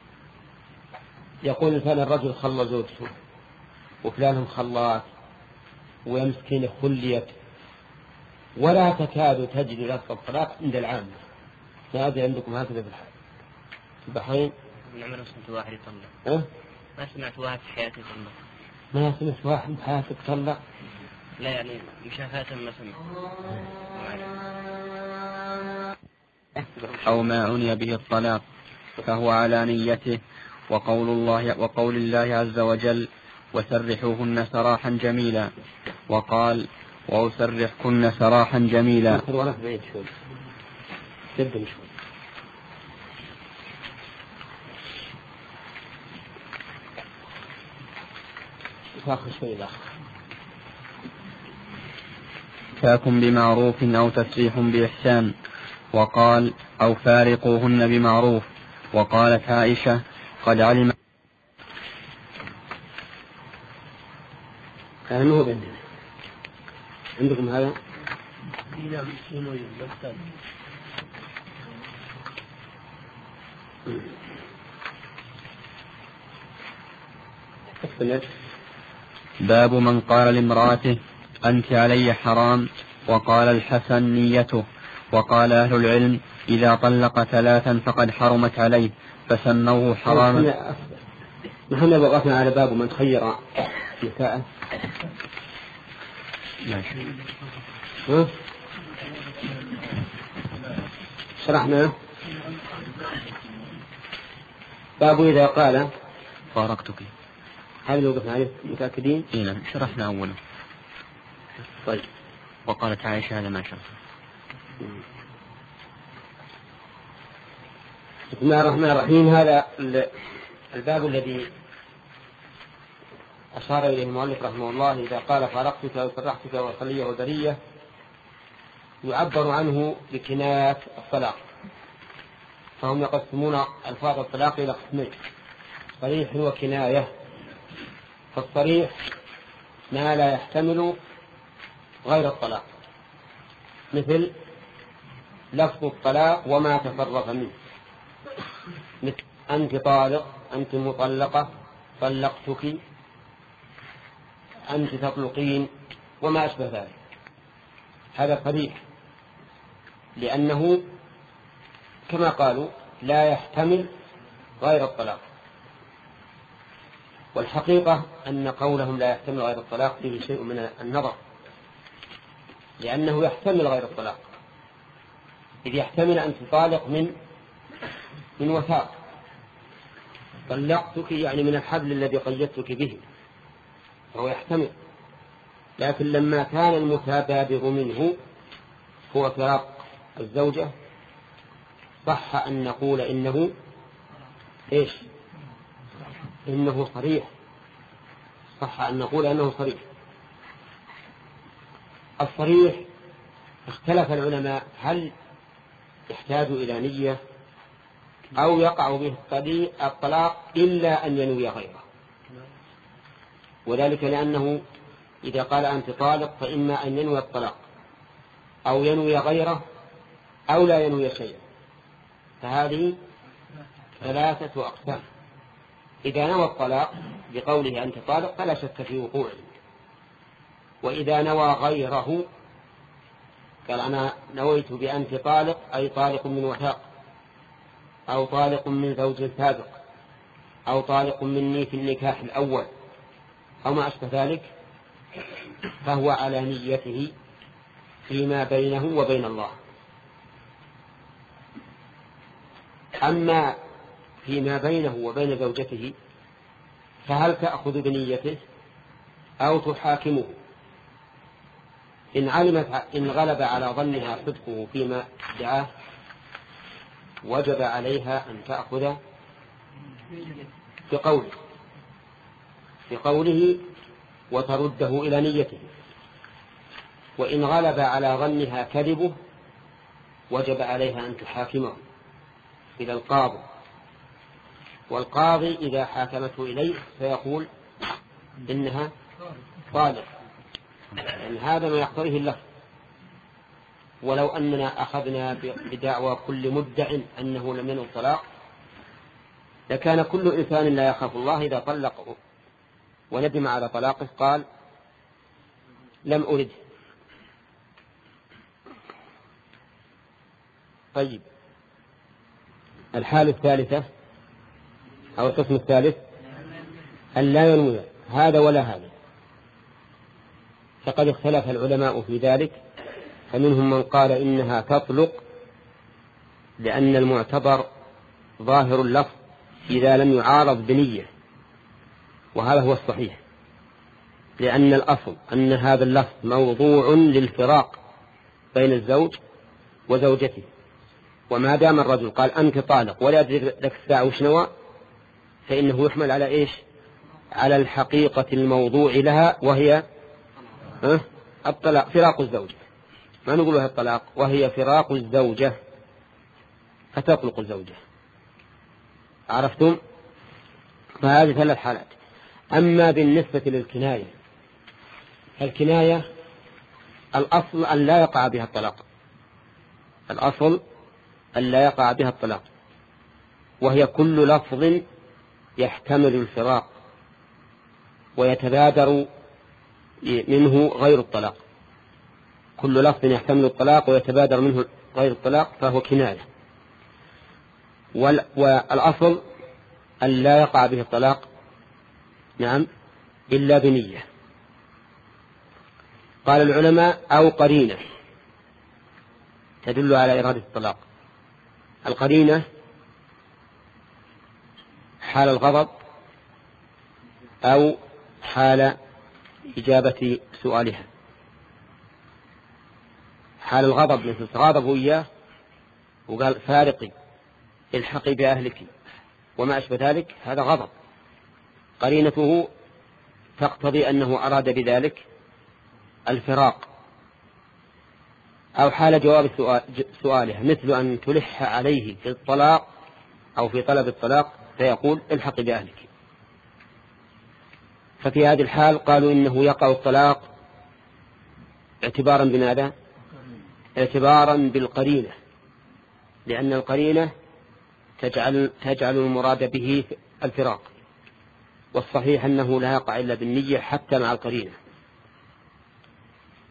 يقول الإنسان الرجل خلى زوجته وفلانهم خلات ويمسكين خليت، ولا تكاد تجد لفظ الطلاق عند العامة. ما أدري عندكم هكذا في البحرين؟ نعمل سمعت واحد يطلق. أه؟ ما سمعت واحد في حياتي يطلق. ما سمعت واحد في حياتك يطلق؟ لا يعني مشافهة ما سمعت. أو ما عني به الطلاق فهو على نيته، وقول الله وقول الله عز وجل وسرحوهن سراحا جميلا، وقال وأسرحكن سراحا جميلا. فاكم بمعروف أو تسريح بإحسان، وقال أو فارقوهن بمعروف. وقالت عائشة قد علم هذا ما هو عندنا. عندكم هذا؟ باب من قال لامرأته أنت علي حرام، وقال الحسن نيته. وقال أهل العلم إذا طلق ثلاثا فقد حرمت عليه فسموه حراما. نحن وقفنا على باب من خير نساء. ها؟ شرحنا باب إذا قال فارقتك. هذا اللي وقفنا عليه متأكدين؟ إيه نعم شرحنا أولا. طيب. وقالت عائشة هذا ما شرح. بسم الله الرحمن الرحيم. هذا الباب الذي أشار إليه المؤلف رحمه الله إذا قال فارقتك أو سرحتك وصلية ودرية يعبر عنه بكناية الطلاق. فهم يقسمون ألفاظ الطلاق إلى قسمين: صريح وكناية. فالصريح ما لا يحتمل غير الطلاق، مثل لفظ الطلاق وما تفرغ منه، مثل أنت طالق، أنت مطلقة، طلقتك، أنت تطلقين، وما أشبه ذلك. هذا صريح لأنه كما قالوا لا يحتمل غير الطلاق. والحقيقة أن قولهم لا يحتمل غير الطلاق فيه شيء من النظر، لأنه يحتمل غير الطلاق، إذ يحتمل أن تطالق من من وثاق، طلقتك يعني من الحبل الذي قيدتك به، فهو يحتمل. لكن لما كان المتبادر منه هو فراق الزوجة صح أن نقول إنه إيش إنه صريح، صح أن نقول أنه صريح. الصريح اختلف العلماء هل يحتاج إلى نية أو يقع به الطلاق إلا أن ينوي غيره، وذلك لأنه إذا قال أنت طالق فإما أن ينوي الطلاق أو ينوي غيره أو لا ينوي شيئا، فهذه ثلاثة أقسام. إذا نوى الطلاق بقوله أنت طالق فلا شك في وقوعه، وإذا نوى غيره قال أنا نويت بأنت طالق أي طالق من وثاق أو طالق من زوج سابق أو طالق مني في النكاح الأول أو ما أشبه ذلك، فهو على نيته فيما بينه وبين الله. أما فيما بينه وبين زوجته فهل تأخذ بنيته أو تحاكمه؟ إن علمت إن غلب على ظنها صدقه فيما ادعاه وجب عليها أن تأخذ بقوله بقوله وترده إلى نيته. وإن غلب على ظنها كذبه وجب عليها أن تحاكمه إلى القاضي، والقاضي إذا حاكمته إليه فيقول إنها طالق، يعني هذا ما يقتضيه اللفظ. ولو أننا أخذنا بدعوى كل مدع أنه لم ينوي الطلاق لكان كل إنسان لا يخاف الله إذا طلقه وندم على طلاقه قال لم أرد. طيب، الحالة الثالثة أو القسم الثالث أن لا ينوي هذا ولا هذا، فقد اختلف العلماء في ذلك، فمنهم من قال إنها تطلق لأن المعتبر ظاهر اللفظ إذا لم يعارض بنية، وهذا هو الصحيح، لأن الأصل أن هذا اللفظ موضوع للفراق بين الزوج وزوجته، وما دام الرجل قال أنت طالق ولا يدري لك الساعة وش نوى فإنه يحمل على إيش؟ على الحقيقة الموضوع لها، وهي أه؟ الطلاق، فراق الزوجة، ما نقولها الطلاق، وهي فراق الزوجة، فتطلق الزوجة. عرفتم؟ فهذه ثلاث حالات. أما بالنسبة للكناية، الكناية الأصل أن لا يقع بها الطلاق، الأصل أن لا يقع بها الطلاق، وهي كل لفظ يحتمل الفراق ويتبادر منه غير الطلاق، كل لفظ يحتمل الطلاق ويتبادر منه غير الطلاق فهو كناية. والأصل أن لا يقع به الطلاق نعم إلا بنية. قال العلماء أو قرينة تدل على إرادة الطلاق. القرينة حال الغضب أو حال إجابة سؤالها. حال الغضب مثل تغاضبوا إياه وقال فارقي الحقي بأهلك وما أشبه ذلك، هذا غضب، قرينته تقتضي أنه أراد بذلك الفراق. أو حال جواب سؤالها مثل أن تلح عليه في الطلاق أو في طلب الطلاق فيقول الحقي بأهلك، ففي هذه الحال قالوا إنه يقع الطلاق اعتبارا بماذا؟ اعتبارا بالقرينة، لأن القرينة تجعل, تجعل المراد به الفراق، والصحيح أنه لا يقع إلا بالنية حتى مع القرينة،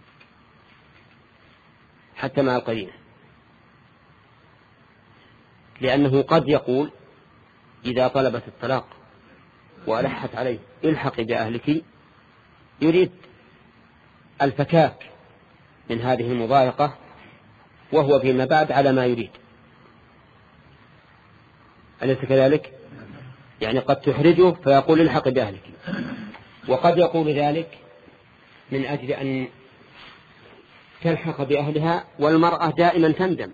حتى مع القرينة. لأنه قد يقول إذا طلبت الطلاق وألحت عليه الحقي بأهلك يريد الفكاك من هذه المضايقة، وهو فيما بعد على ما يريد، أليس كذلك؟ يعني قد تحرجه فيقول الحق بأهلك، وقد يقول ذلك من أجل أن تلحق بأهلها، والمرأة دائما تندم.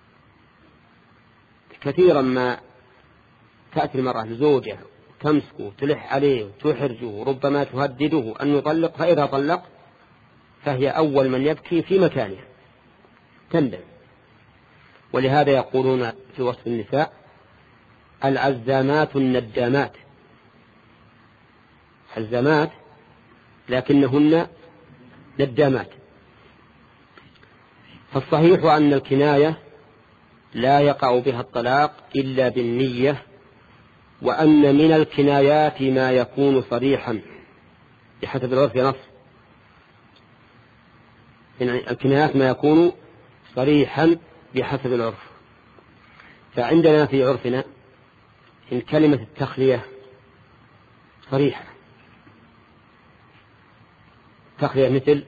كثيرا ما تأتي المرأة لزوجها تمسكه تلح عليه وتحرجه، ربما تهدده أن يطلق، فإذا طلق فهي أول من يبكي في مكانها، تندم. ولهذا يقولون في وصف النساء العزامات الندامات، عزامات لكنهن ندامات. فالصحيح أن الكناية لا يقع بها الطلاق إلا بالنية، وأن من الكنايات ما يكون صريحا بحسب العرف نص، يعني الكنايات ما يكون صريحا بحسب العرف. فعندنا في عرفنا إن كلمة التخلية صريحة، تخلية مثل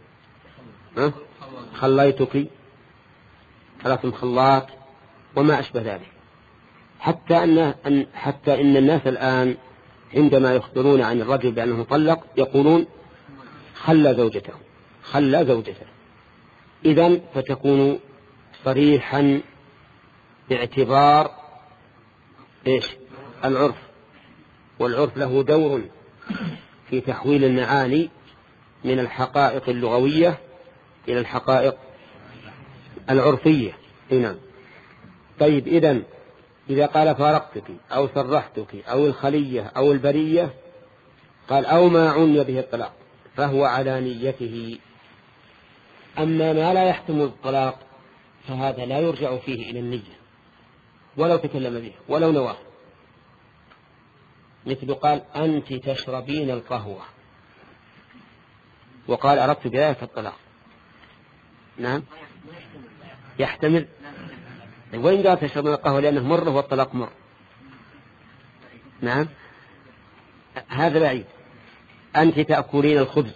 خليتك، ثلاث خلاط وما أشبه ذلك، حتى أن حتى إن الناس الآن عندما يخبرون عن الرجل بأنه طلق يقولون خلى زوجته خلى زوجته إذن فتكون صريحا باعتبار إيش؟ العرف، والعرف له دور في تحويل المعاني من الحقائق اللغوية إلى الحقائق العرفية. نعم. طيب، إذن إذا قال فارقتك أو سرحتك أو الخلية أو البرية، قال أو ما عني به الطلاق، فهو على نيته. أما ما لا يحتمل الطلاق فهذا لا يرجع فيه إلى النية ولو تكلم به ولو نواه، مثل قال أنت تشربين القهوة وقال أردت بذلك الطلاق. نعم، يحتمل. وين قال تشربين القهوة لأنه مر والطلاق مر؟ نعم، هذا بعيد. أنت تأكلين الخبز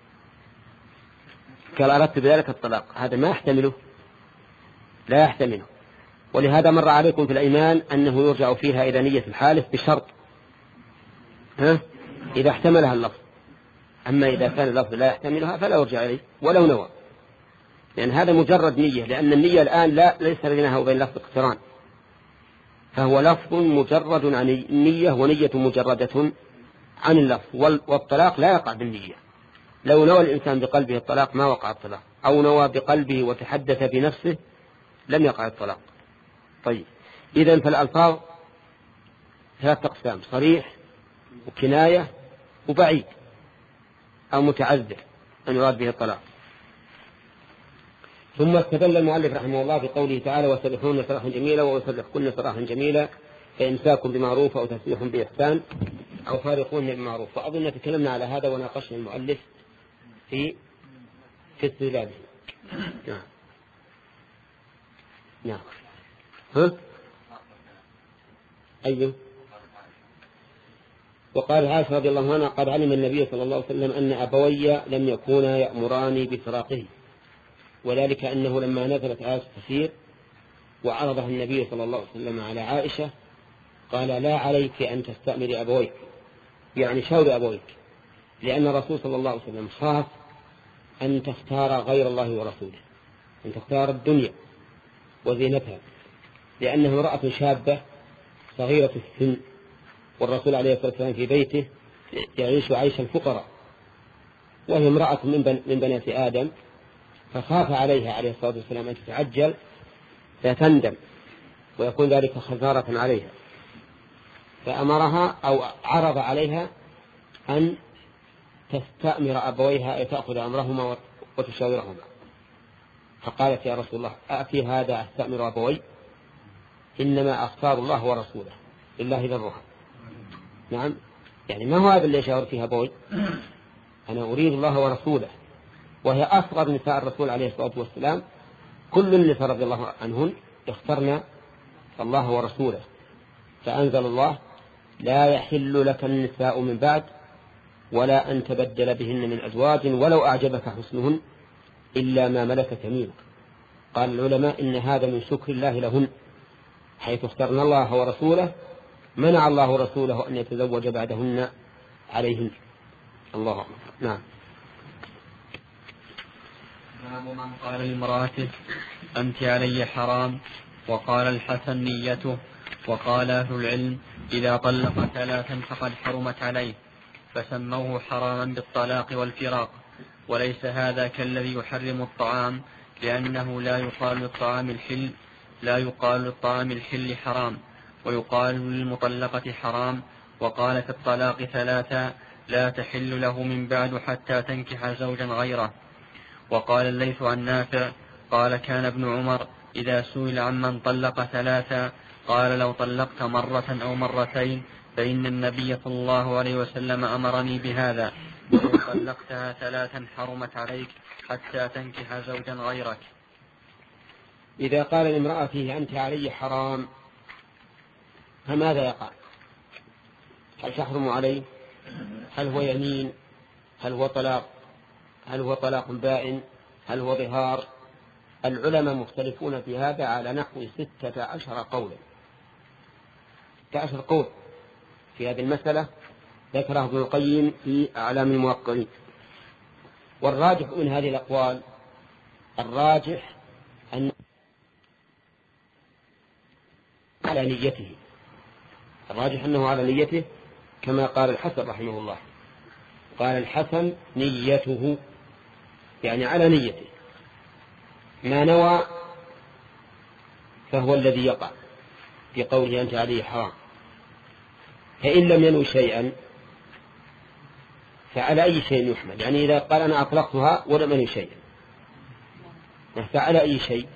قال أردت بذلك الطلاق، هذا ما يحتمله، لا يحتمله. ولهذا مر عليكم في الأيمان أنه يرجع فيها إلى نية الحالف بشرط ها؟ إذا احتملها اللفظ. أما إذا كان اللفظ لا يحتملها فلا يرجع إليه ولو نوى، لأن هذا مجرد نية، لأن النية الآن لا ليس بينها وبين لفظ اقتران، فهو لفظ مجرد عن النية ونية مجردة عن اللفظ. والطلاق لا يقع بالنية. لو نوى الإنسان بقلبه الطلاق ما وقع الطلاق، أو نوى بقلبه وتحدث بنفسه لم يقع الطلاق. طيب، إذن فالألفاظ ثلاث أقسام: صريح وكناية وبعيد أو متعذر أن يراد به الطلاق. ثم استدل المؤلف رحمه الله بقوله تعالى: وسرحون سراحا جميلا وسرحكن سراحا جميلا، فإمساك بمعروف أو تسريح بإحسان أو فارقون بمعروف. وأظن تكلمنا على هذا وناقشنا المؤلف في في استدلاله. نعم نعم ها أيوه. وقال عائشة رضي الله عنها: قد علم النبي صلى الله عليه وسلم أن أبوي لم يكونا يأمراني بفراقه، وذلك أنه لما نزلت آية التفسير وعرضها النبي صلى الله عليه وسلم على عائشة قال: لا عليك أن تستأمري أبويك، يعني شاور أبويك، لأن الرسول صلى الله عليه وسلم خاف أن تختار غير الله ورسوله، أن تختار الدنيا وزينتها، لأنه امرأة شابة صغيرة السن، والرسول عليه الصلاة والسلام في بيته يعيش عيش الفقراء، وهي امرأة من بنات آدم، فخاف عليها عليه الصلاة والسلام أن تتعجل فتندم ويكون ذلك خسارة عليها، فأمرها أو عرض عليها أن تستأمر أبويها أي تأخذ أمرهما وتشاورهما. فقالت: يا رسول الله، أأتي هذا أستأمر أبوي؟ إنما أختار الله ورسوله، لله ذرها. نعم، يعني ما هو هذا اللي يشاور فيها أبوي؟ أنا أريد الله ورسوله. وهي أصغر نساء الرسول عليه الصلاة والسلام، كل النساء رضي الله عنهن اخترن الله ورسوله، فأنزل الله: لا يحل لك النساء من بعد ولا أن تبدل بهن من أزواج ولو أعجبك حسنهن إلا ما ملكت يمينك. قال العلماء إن هذا من شكر الله لهن، حيث اخترنا الله ورسوله منع الله ورسوله أن يتزوج بعدهن عليهن. الله أكبر. نعم. باب من قال لامرأته أنت علي حرام، وقال الحسن نيته، وقال أهل العلم إذا طلق ثلاثا فقد حرمت عليه، فسموه حراما بالطلاق والفراق. وليس هذا كالذي يحرم الطعام، لأنه لا يقال للطعام الحل لا يقال للطعام الحل حرام، ويقال للمطلقة حرام. وقال في الطلاق ثلاثا لا تحل له من بعد حتى تنكح زوجا غيره. وقال الليث عن نافع قال كان ابن عمر إذا سئل عمن طلق ثلاثا قال لو طلقت مرة أو مرتين فإن النبي صلى الله عليه وسلم أمرني بهذا، وإن طلقتها ثلاثا حرمت عليك حتى تنكح زوجا غيرك. إذا قال لامرأته أنت علي حرام فماذا يقع؟ هل تحرم عليه؟ هل هو يمين؟ هل هو طلاق؟ هل هو طلاق بائن؟ هل هو ظهار؟ العلماء مختلفون في هذا على نحو ستة عشر قولا، ستة عشر قول في هذه المسألة ذكره ابن القيم في أعلام الموقعين. والراجح من هذه الأقوال الراجح أن على نيته، الراجح أنه على نيته كما قال الحسن رحمه الله. قال الحسن نيته يعني على نيته، ما نوى فهو الذي يقع في قوله أنت عليه حرام. فإن لم ينوي شيئا فعلى أي شيء يحمل؟ يعني إذا قال أنا أطلقتها ولم ينوي شيئا فعلى أي شيء؟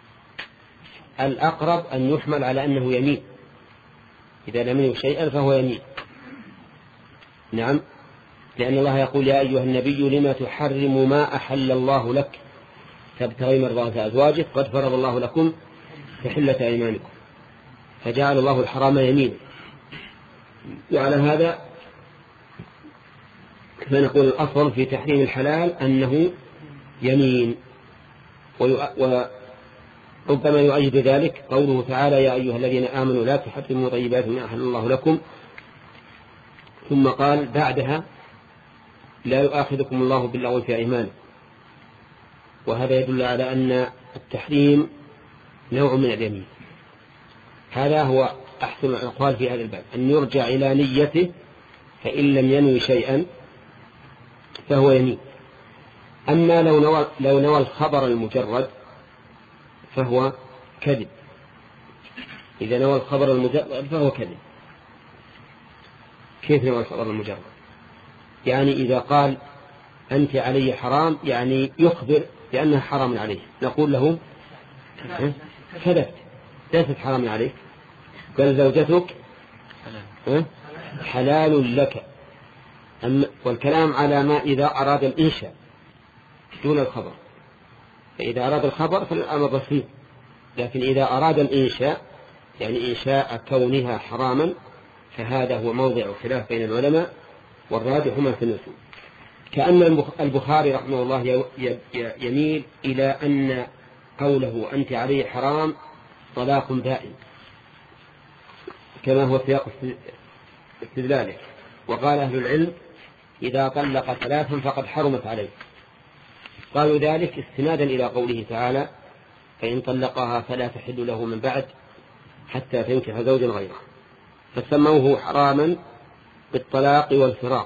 الأقرب أن يحمل على أنه يمين، إذا لم ينوي شيئا فهو يمين. نعم، لأن الله يقول يا أيها النبي لما تحرم ما أحل الله لك تبتغي مرضات أزواجك قد فرض الله لكم تحلة أيمانكم، فجعل الله الحرام يمين. وعلى هذا فنقول الأصل في تحريم الحلال أنه يمين. وربما يؤيد ذلك قوله تعالى يا أيها الذين آمنوا لا تحرموا طيبات ما أحل الله لكم، ثم قال بعدها لا يؤاخذكم الله باللغو في أيمانكم. وهذا يدل على أن التحريم نوع من اليمين. هذا هو أحسن الأقوال في هذا الباب، أن يرجع إلى نيته، فإن لم ينوي شيئا فهو يمين. أما لو نوى, لو نوى الخبر المجرد فهو كذب. إذا نوى الخبر المجرد فهو كذب. كيف نوى الخبر المجرد؟ يعني إذا قال أنت علي حرام يعني يخبر بأنها حرام عليه، نقول له كذبت ليست حرام عليك، قال زوجتك حلال لك. والكلام على ما إذا أراد الإنشاء دون الخبر، فإذا أراد الخبر فالأمر بسيط، لكن إذا أراد الإنشاء يعني إنشاء كونها حراما فهذا هو موضع خلاف بين العلماء، والراجح ما في النصوص. كأن البخاري رحمه الله يميل إلى أن قوله أنت عليه حرام طلاق بائن كما هو سياق استدلاله. وقال أهل العلم إذا طلق ثلاثا فقد حرمت عليه، قالوا ذلك استنادا إلى قوله تعالى فإن طلقها فلا تحل له من بعد حتى تنكح زوجا غيره، فسموه حراما بالطلاق والفراق.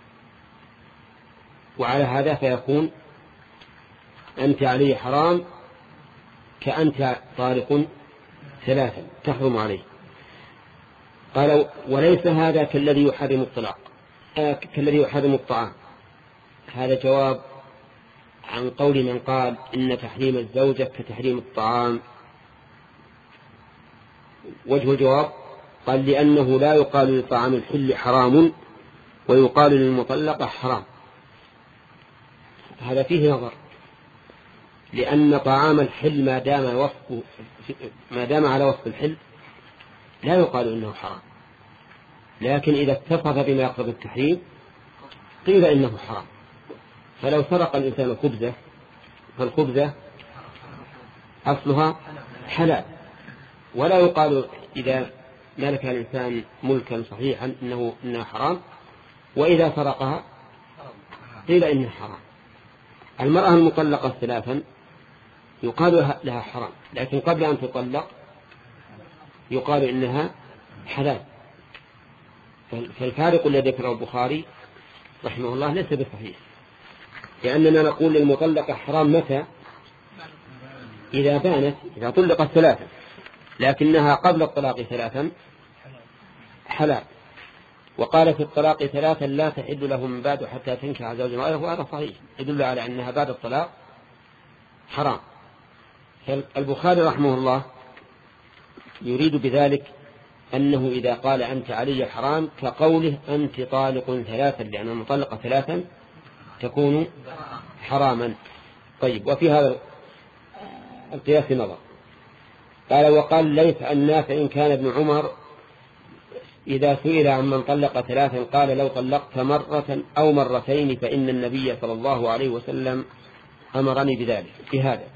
وعلى هذا فيكون أنت عليه حرام كأنت طالق ثلاثا تحرم عليه. قالوا وليس هذا كالذي يحرم الطلاق آه كالذي يحرم الطعام. هذا جواب عن قول من قال إن تحريم الزوجة كتحريم الطعام. وجه الجواب قال لأنه لا يقال للطعام الحل حرام ويقال للمطلقة حرام. هذا فيه نظر، لأن طعام الحل ما دام وصفه ما دام على وصف الحل لا يقال إنه حرام، لكن إذا اتصف بما يقتضي التحريم قيل إنه حرام. فلو سرق الإنسان خبزة فالخبزة أصلها حلال، ولا يقال إذا ملك الإنسان ملكا صحيحا إنه إنها حرام، وإذا سرقها قيل إنها حرام. المرأة المطلقة ثلاثا يقال لها حرام، لكن قبل أن تطلق يقال إنها حلال. فالفارق الذي ذكره البخاري رحمه الله ليس بصحيح، لأننا نقول للمطلقة حرام متى؟ إذا بانت، إذا طلقت ثلاثا، لكنها قبل الطلاق ثلاثا حلال. وقال في الطلاق ثلاثا لا تحل له من بعد حتى تنكح زوجا غيره، وهذا صحيح يدل على أنها بعد الطلاق حرام. فالبخاري رحمه الله يريد بذلك أنه إذا قال أنت علي حرام كقوله أنت طالق ثلاثا، لأن المطلقة ثلاثا تكون حراما. طيب، وفي هذا القياس نظر. قال وقال ليس النافع إن كان ابن عمر إذا سئل عن من طلق ثلاثا قال لو طلقت مرة أو مرتين فإن النبي صلى الله عليه وسلم أمرني بذلك بهذا.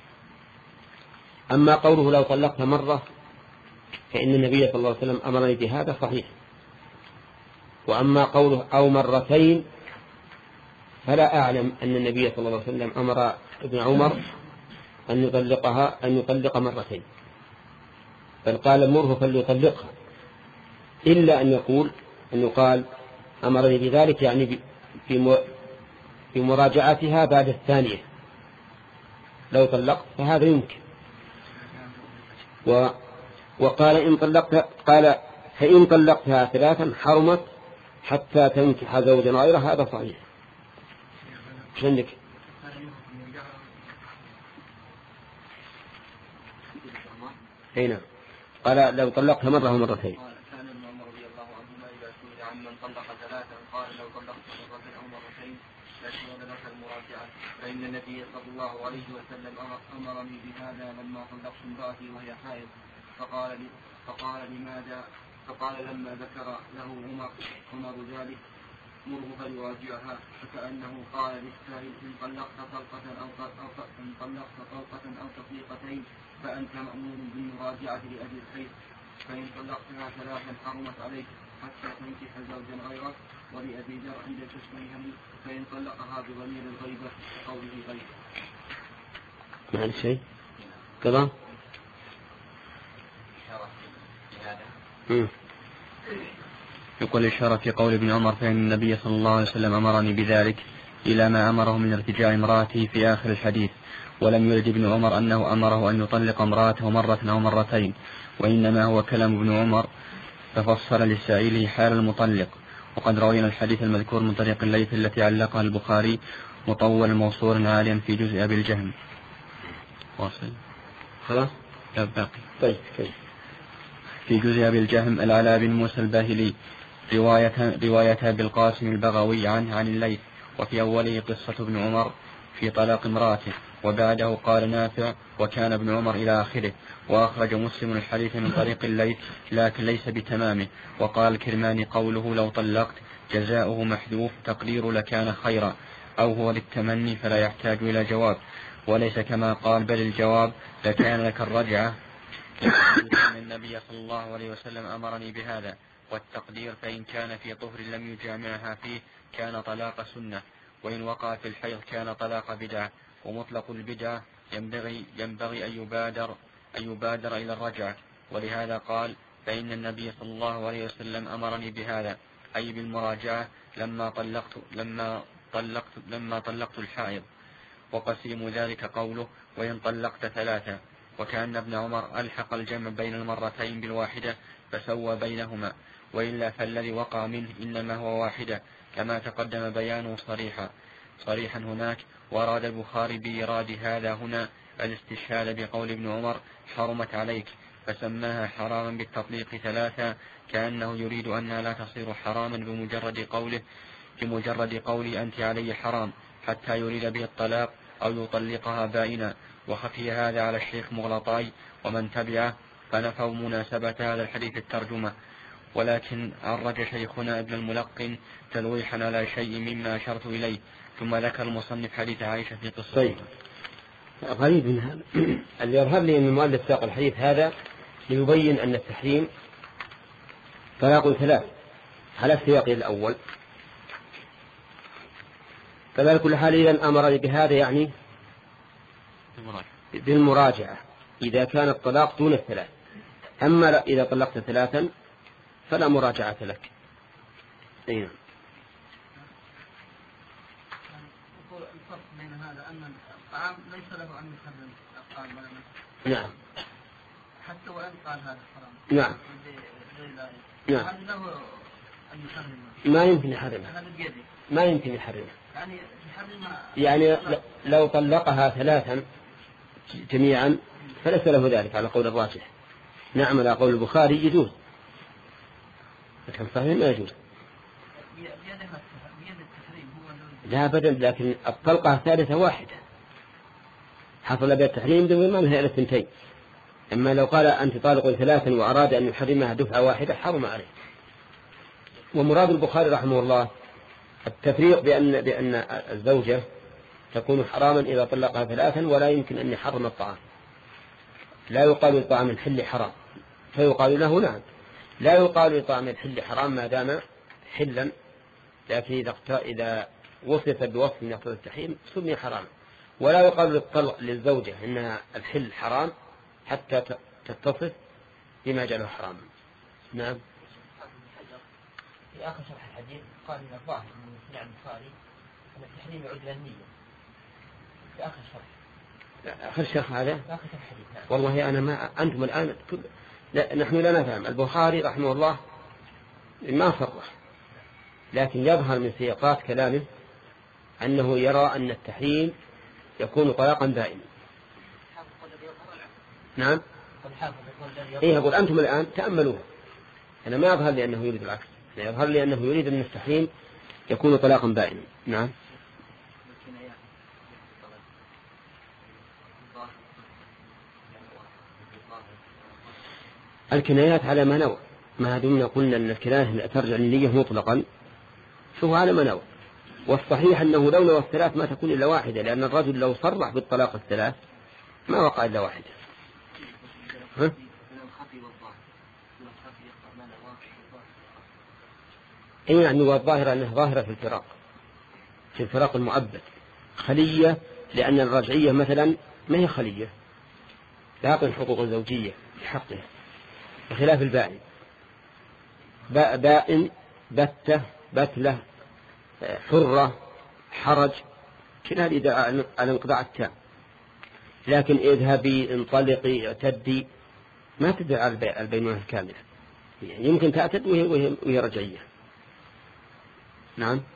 أما قوله لو طلقت مرة فإن النبي صلى الله عليه وسلم أمرني بهذا صحيح. وأما قوله أو مرتين فلا أعلم أن النبي صلى الله عليه وسلم أمر ابن عمر أن يطلقها أن يطلق مرتين، بل قال مره فليطلقها، إلا أن يقول أن يقال أمرني بذلك يعني في مراجعتها بعد الثانية لو طلقت، فهذا يمكن. و وقال إن طلقت قال فإن طلقتها ثلاثا حرمت حتى تنكح زوجا غيره، هذا صحيح. شنك هنا قال لو طلقت مرة ومرتين. كان ابن عمر رضي الله عنهما إذا سئل عن من طلق ثلاثا قال لو طلقت مرة أو مرتين لكن لك المراجعة، فإن النبي صلى الله عليه وسلم أمرني بهذا لما طلقت امرأتي وهي حائض. فقال فقال لماذا؟ فقال لما ذكر له عمر عمر ذلك مره فليراجعها، فكأنه قال للسائل إن طلقت طلقة أو إن طلقت طلقة أو تطليقتين فأنت مأمور بالمراجعة لأجل الخير، فإن طلقتها ثلاثا حرمت عليك حتى تنكح زوجا غيرك. ولأبي ذر عند تسميهم فإن طلقها بضمير الغيبة قوله غيبة. معنى شيء كذا يقول إشارة في قول ابن عمر فإن النبي صلى الله عليه وسلم أمرني بذلك إلى ما أمره من ارتجاع امرأته في آخر الحديث، ولم يرد ابن عمر أنه أمره أن يطلق امرأته مرة أو مرتين، وإنما هو كلام ابن عمر ففصل لسائله حال المطلق. وقد روينا الحديث المذكور من طريق الليث التي علقها البخاري مطول موصول عاليا في جزء أبي الجهم. واصل خلاص لا باقي. طيب طيب. في جزء أبي الجهم العلاء بن موسى الباهلي رواية رواية بالقاسم البغوي عنه عن الليث، وفي أوله قصة ابن عمر في طلاق امرأته، وبعده قال نافع وكان ابن عمر إلى آخره. وأخرج مسلم الحديث من طريق الليث لكن ليس بتمامه. وقال الكرماني قوله لو طلقت جزاؤه محذوف تقدير لكان خيرا، أو هو للتمني فلا يحتاج إلى جواب، وليس كما قال بل الجواب لكان لك الرجعة أن النبي صلى الله عليه وسلم أمرني بهذا. والتقدير فإن كان في طهر لم يجامعها فيه كان طلاق سنة، وإن وقع في الحيض كان طلاق بدعة. ومطلق البدعة ينبغي, ينبغي أن يبادر, أن يبادر إلى الرجعة، ولهذا قال فإن النبي صلى الله عليه وسلم أمرني بهذا، أي بالمراجعة لما طلقت, لما طلقت, لما طلقت الحائض. وقسيم ذلك قوله وإن طلقت ثلاثة، وكأن ابن عمر ألحق الجمع بين المرتين بالواحدة فسوى بينهما، وإلا فالذي وقع منه إنما هو واحدة كما تقدم بيانه صريحا صريحا هناك. وأراد البخاري بإيراد هذا هنا الاستشهاد بقول ابن عمر حرمت عليك، فسماها حراما بالتطليق ثلاثة، كأنه يريد أنها لا تصير حراما بمجرد قوله بمجرد قولي أنت علي حرام، حتى يريد به الطلاق أو يطلقها بائنا. وخفي هذا على الشيخ مغلطاي ومن تبعه، فنفوا مناسبة هذا الحديث الترجمة، ولكن عرج شيخنا ابن الملقن تلويحا على شيء مما أشرت إليه، ثم ذكر المصنف حديث عائشة في قصة. طيب، غريب من هذا. اللي يظهر لي أن المؤلف ساق الحديث هذا ليبين أن التحريم طلاق ثلاث على السياق الأول، فعلى كل حال إذا أمر بهذا يعني بالمراجعة إذا كان الطلاق دون الثلاث. أما إذا طلقت ثلاثا فلا مراجعة لك. أين الفرق بين هذا أن الطعام ليس له أن يحرم الطعام ولا نعم حتى وإن قال هذا حرام. نعم نعم هذا له أن يحرم ما يمكن يحرمها، ما يمكن يحرمها. يعني يحرمها يعني لو طلقها ثلاثا جميعا فليس له ذلك على قول الراجح. نعم على قول البخاري يجوز، لكن صحيح ما يجوز. لا بدل، لكن الطلقة الثالثة واحدة حصل بها التحريم دون ما منها إلى الثنتين. أما لو قال أنت طالق ثلاثا وأراد أن يحرمها دفعة واحدة حرم عليه. ومراد البخاري رحمه الله التفريق بأن, بأن الزوجة تكون حراما إذا طلقها ثلاثا ولا يمكن أن يحرم الطعام. لا يقال لطعام الحل حرام فيقال له نعم، لا يقال لطعام الحل حرام ما دام حلا، لكن إذا, إذا وصف بوصف من يقتضي التحريم سمي حراما. ولا يقال للطلق للزوجة إنها الحل حرام حتى تتصف بما جعله حراما. نعم. في آخر شرح الحديث قال من الظاهر من سماع البخاري أن التحريم يعود إلى النية. في آخر شرح. آخر شرح هذا؟ في آخر شرح الحديث. نعم. والله أنا ما أنتم الآن كل... لا نحن لا نفهم. البخاري رحمه الله ما صرح، لكن يظهر من سياقات كلامه أنه يرى أن التحريم يكون طلاقا دائما. نعم. إيه أقول أنتم الآن تأملوه. أنا ما أظهر لي أنه يريد العكس، يظهر لي أنه يريد أن التحريم يكون طلاقا دائما. نعم. الكنايات على ما نوى، ما دمنا قلنا أن الكناية ترجع للنية مطلقا شو على ما نوى. والصحيح أنه لو نوى الثلاث ما تكون إلا واحدة، لأن الرجل لو صرح بالطلاق الثلاث ما وقع إلا واحدة. ها؟ أي يعني والظاهرة أنها ظاهرة في الفراق، في الفراق المؤبد خلية، لأن الرجعية مثلا ما هي خلية، لا حقوق الزوجية بحقها بخلاف البائن. بائن بتة بتلة حرة حرج كل هذه على الانقطاع التام، لكن اذهبي انطلقي اعتدي ما تدعى على البينونة الكاملة، يعني يمكن تعتد وهي, وهي, وهي رجعية. نعم.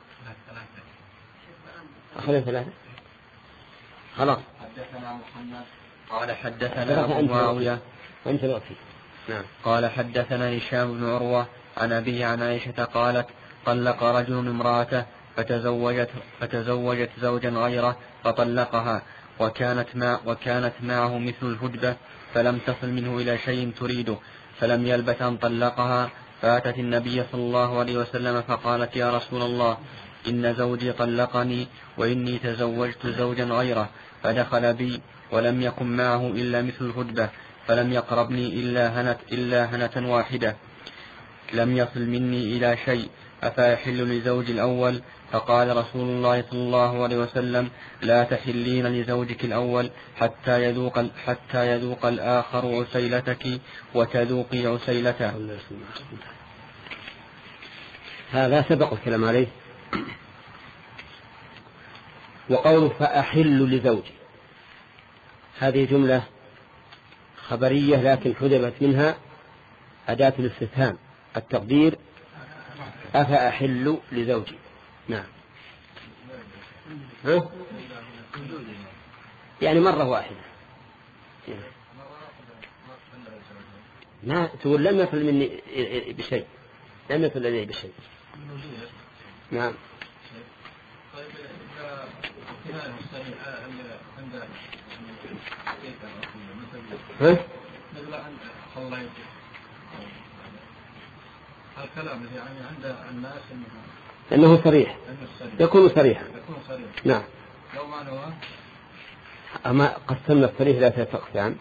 أخذ ثلاثة خلاص. حدثنا محمد قال حدثنا أبو معاوية وانت الوقفي. نعم. قال حدثنا هشام بن عروة عن أبيه عن عائشة قالت طلق رجل امرأته فتزوجت, فتزوجت زوجا غيره فطلقها وكانت, مع وكانت معه مثل الهدبة فلم تصل منه إلى شيء تريده، فلم يلبث أن طلقها، فأتت النبي صلى الله عليه وسلم فقالت يا رسول الله إن زوجي طلقني وإني تزوجت زوجا غيره، فدخل بي ولم يكن معه إلا مثل الهدبة، فلم يقربني إلا هنة, إلا هنة واحدة، لم يصل مني إلى شيء، أفيحل لزوج الأول؟ فقال رسول الله صلى الله عليه وسلم لا تحلين لزوجك الأول حتى يذوق, حتى يذوق الآخر عسيلتك وتذوقي عسيلته. هذا سبق الكلام عليه. وقوله فأحل لزوجي هذه جملة خبرية لكن حذفت منها أداة الاستفهام التقدير أفأحل لزوجي. نعم. ها؟ يعني مرة واحدة ما تقول لم يصل مني بشيء، لم يصل إليه بشيء. نعم. ها؟ الله يجزيك. الكلام يعني عند الناس إنه صريح، يكون صريحا. يكون صريح. نعم. لو ما نواه. أما قسمنا الصريح لا تقسم.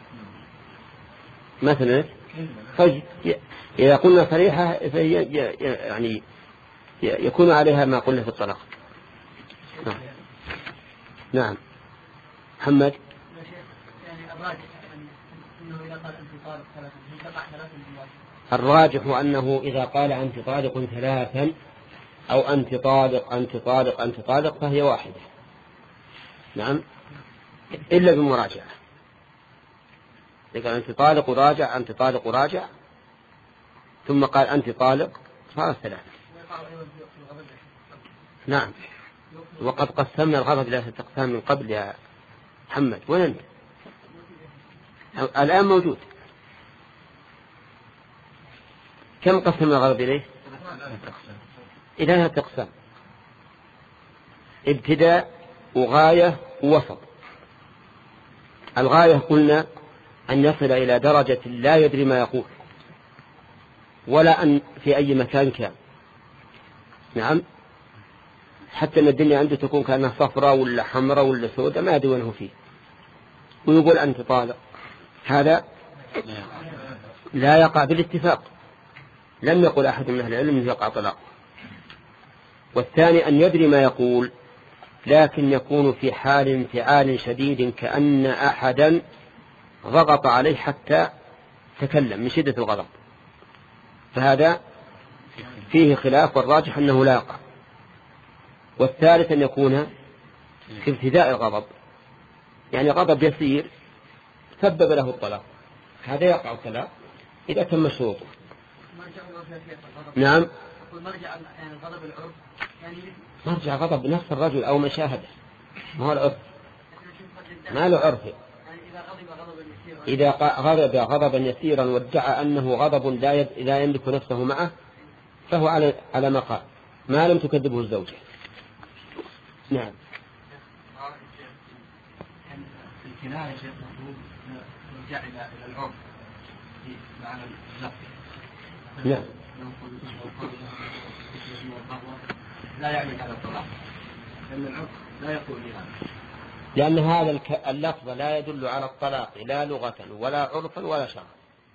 مثلا إذا قلنا صريحة فهي يعني يكون عليها ما قلنا في الطلاق. نعم. نعم. محمد. الراجح أنه إذا قال أنت طالق ثلاثا أو أنت طالق أنت طالق أنت طالق فهي واحدة. نعم. إلا بالمراجعة. إذا قال أنت طالق وراجع أنت طالق وراجع ثم قال أنت طالق صارت ثلاثة. نعم. وقد قسمنا الغضب إلى ثلاثة أقسام من قبل يا محمد. وين أنت؟ الآن موجود. كم قسمنا الغضب إليه؟ إلى ثلاثة أقسام: ابتداء وغاية ووسط. الغاية قلنا أن يصل إلى درجة لا يدري ما يقول ولا أن في أي مكان كان. نعم. حتى أن الدنيا عنده تكون كأنها صفراء ولا حمراء ولا سوداء ما يدري وينه فيه ويقول أنت طالق. هذا لا يقع بالاتفاق. لم يقل أحد من أهل العلم يقع طلاق. والثاني أن يدري ما يقول لكن يكون في حال انفعال شديد كأن أحدا ضغط عليه حتى تكلم من شدة الغضب، فهذا فيه خلاف والراجح أنه لا يقع. والثالث أن يكون في ابتداء الغضب، يعني غضب يسير سبب له الطلاق، هذا يقع الطلاق إذا تم شروطه. نعم. مرجع غضب نفس الرجل أو مشاهده، ما هو العرف، ما له عرف. إذا غضب غضبا يسيرا وادعى أنه غضب لا يملك نفسه معه فهو على على ما قال ما لم تكذبه الزوجة. نعم. الكناية نرجع إلى العرف في معنى اللفظ. نعم. لا يعني هذا الطلاق، لأن العرف لا يقول بهذا. لأن هذا اللفظ لا يدل على الطلاق لا لغة ولا عرفا ولا شرعا.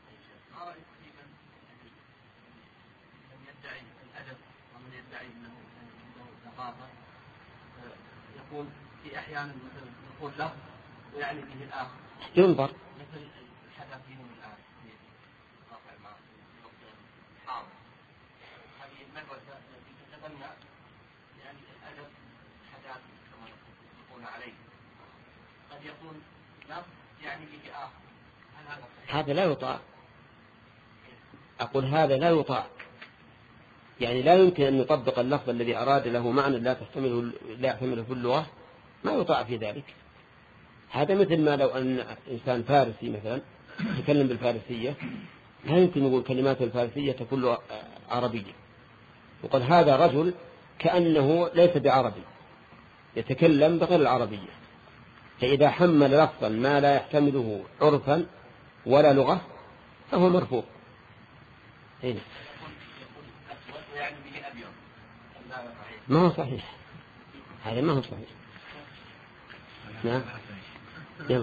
من يدعي الأدب ومن يدعي أنه عنده ثقافة يقول في أحيان مثلا يقول لفظ ويعني به الآخر. ينظر. مثل الحدث فيهم الآن في واقع مع حاضر. هذه المدرسة التي تتبنى يعني الأدب حدث كما يقول عليه. قد يكون لفظ يعني به آخر. هل هذا صحيح؟ هذا لا يطاع. أقول هذا لا يطاع. يعني لا يمكن أن يطبق اللفظ الذي أراد له معنى لا تحتمله لا يحتمله في اللغة، ما يطاع في ذلك. هذا مثل ما لو أن إنسان فارسي مثلا يتكلم بالفارسية لا يمكن يقول كلماته الفارسية تكون عربية، وقال هذا رجل كأنه ليس بعربي يتكلم بغير العربية. فإذا حمل لفظا ما لا يحتمله عرفا ولا لغة فهو مرفوض. هنا ما هو صحيح، هذا ما هو صحيح. نعم. يلا.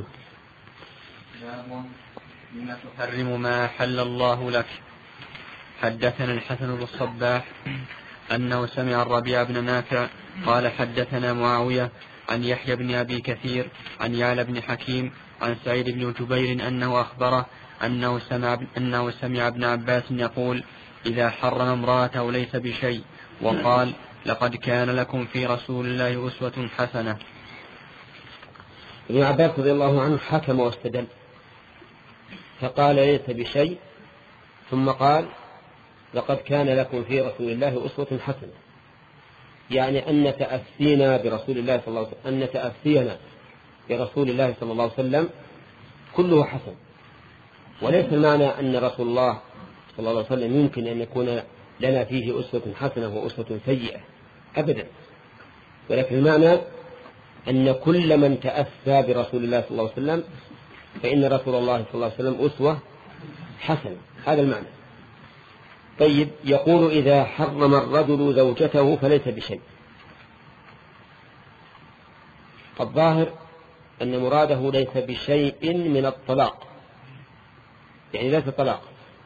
مما تحرم ما حل الله لك. حدثنا الحسن بن الصباح أنه سمع الربيع بن نافع قال حدثنا معاوية عن يحيى بن أبي كثير عن يعلى بن حكيم عن سعيد بن جبير أنه أخبره أنه سمع, أنه سمع ابن عباس يقول إذا حرم امرأته ليس بشيء، وقال لقد كان لكم في رسول الله أسوة حسنة. ابن عباس رضي الله عنه حكم واستدل فقال ليس بشيء، ثم قال لقد كان لكم في رسول الله أسوة حسنة، يعني أن تأسينا برسول الله صلى الله عليه وسلم أن تأسينا برسول الله صلى الله عليه وسلم كله حسن. وليس المعنى أن رسول الله صلى الله عليه وسلم يمكن أن يكون لنا فيه أسوة حسنة وأسوة سيئة أبدا، ولكن المعنى أن كل من تأسى برسول الله صلى الله عليه وسلم فإن رسول الله صلى الله عليه وسلم أسوة حسنة، هذا المعنى. طيب، يقول إذا حرم الرجل زوجته فليس بشيء. الظاهر أن مراده ليس بشيء من الطلاق، يعني ليس طلاق،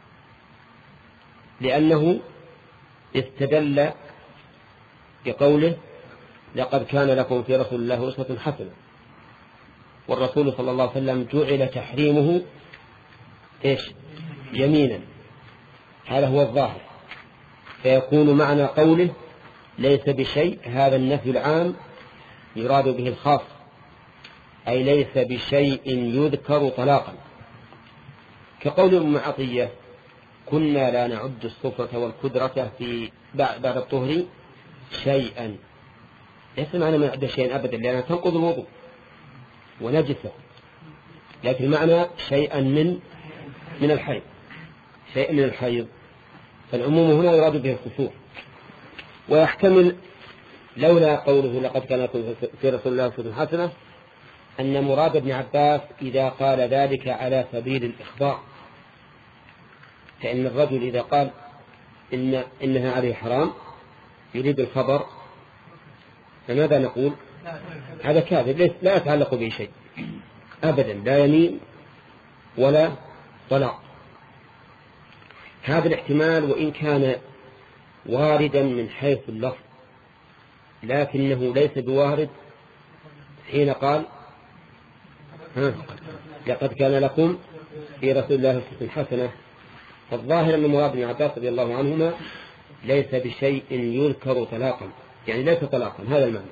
لأنه استدل بقوله لقد كان لكم في رسول الله أسوة حسنة، والرسول صلى الله عليه وسلم جعل تحريمه إيش؟ يمينا. هذا هو الظاهر، فيكون معنى قوله ليس بشيء هذا النفي العام يراد به الخاص، أي ليس بشيء يذكر طلاقا، كقول أم عطية كنا لا نعد الصفرة والكدرة في بعد الطهر شيئا. ليس معنى ما نعد شيئا أبدا، لأنها تنقض الوضوء ونجسة، لكن معنى شيئا من من الحيض، شيئا من الحيض، فالعموم هنا يراد به الخصوص. ويحتمل لولا قوله لقد كان في رسول الله أسوة حسنة أن مراد ابن عباس إذا قال ذلك على سبيل الإخبار، فإن الرجل إذا قال إن إنها عليه حرام يريد الخبر، فماذا نقول؟ هذا كاذب، لا يتعلق به شيء أبدا، لا يمين ولا طلاق. هذا الاحتمال وإن كان واردا من حيث اللفظ، لكنه ليس بوارد حين قال ها لقد كان لكم في رسول الله أسوة حسنة. فالظاهر أن مراد ابن عباس رضي الله عنهما ليس بشيء يذكر طلاقا، يعني ليس طلاقا، هذا المعنى.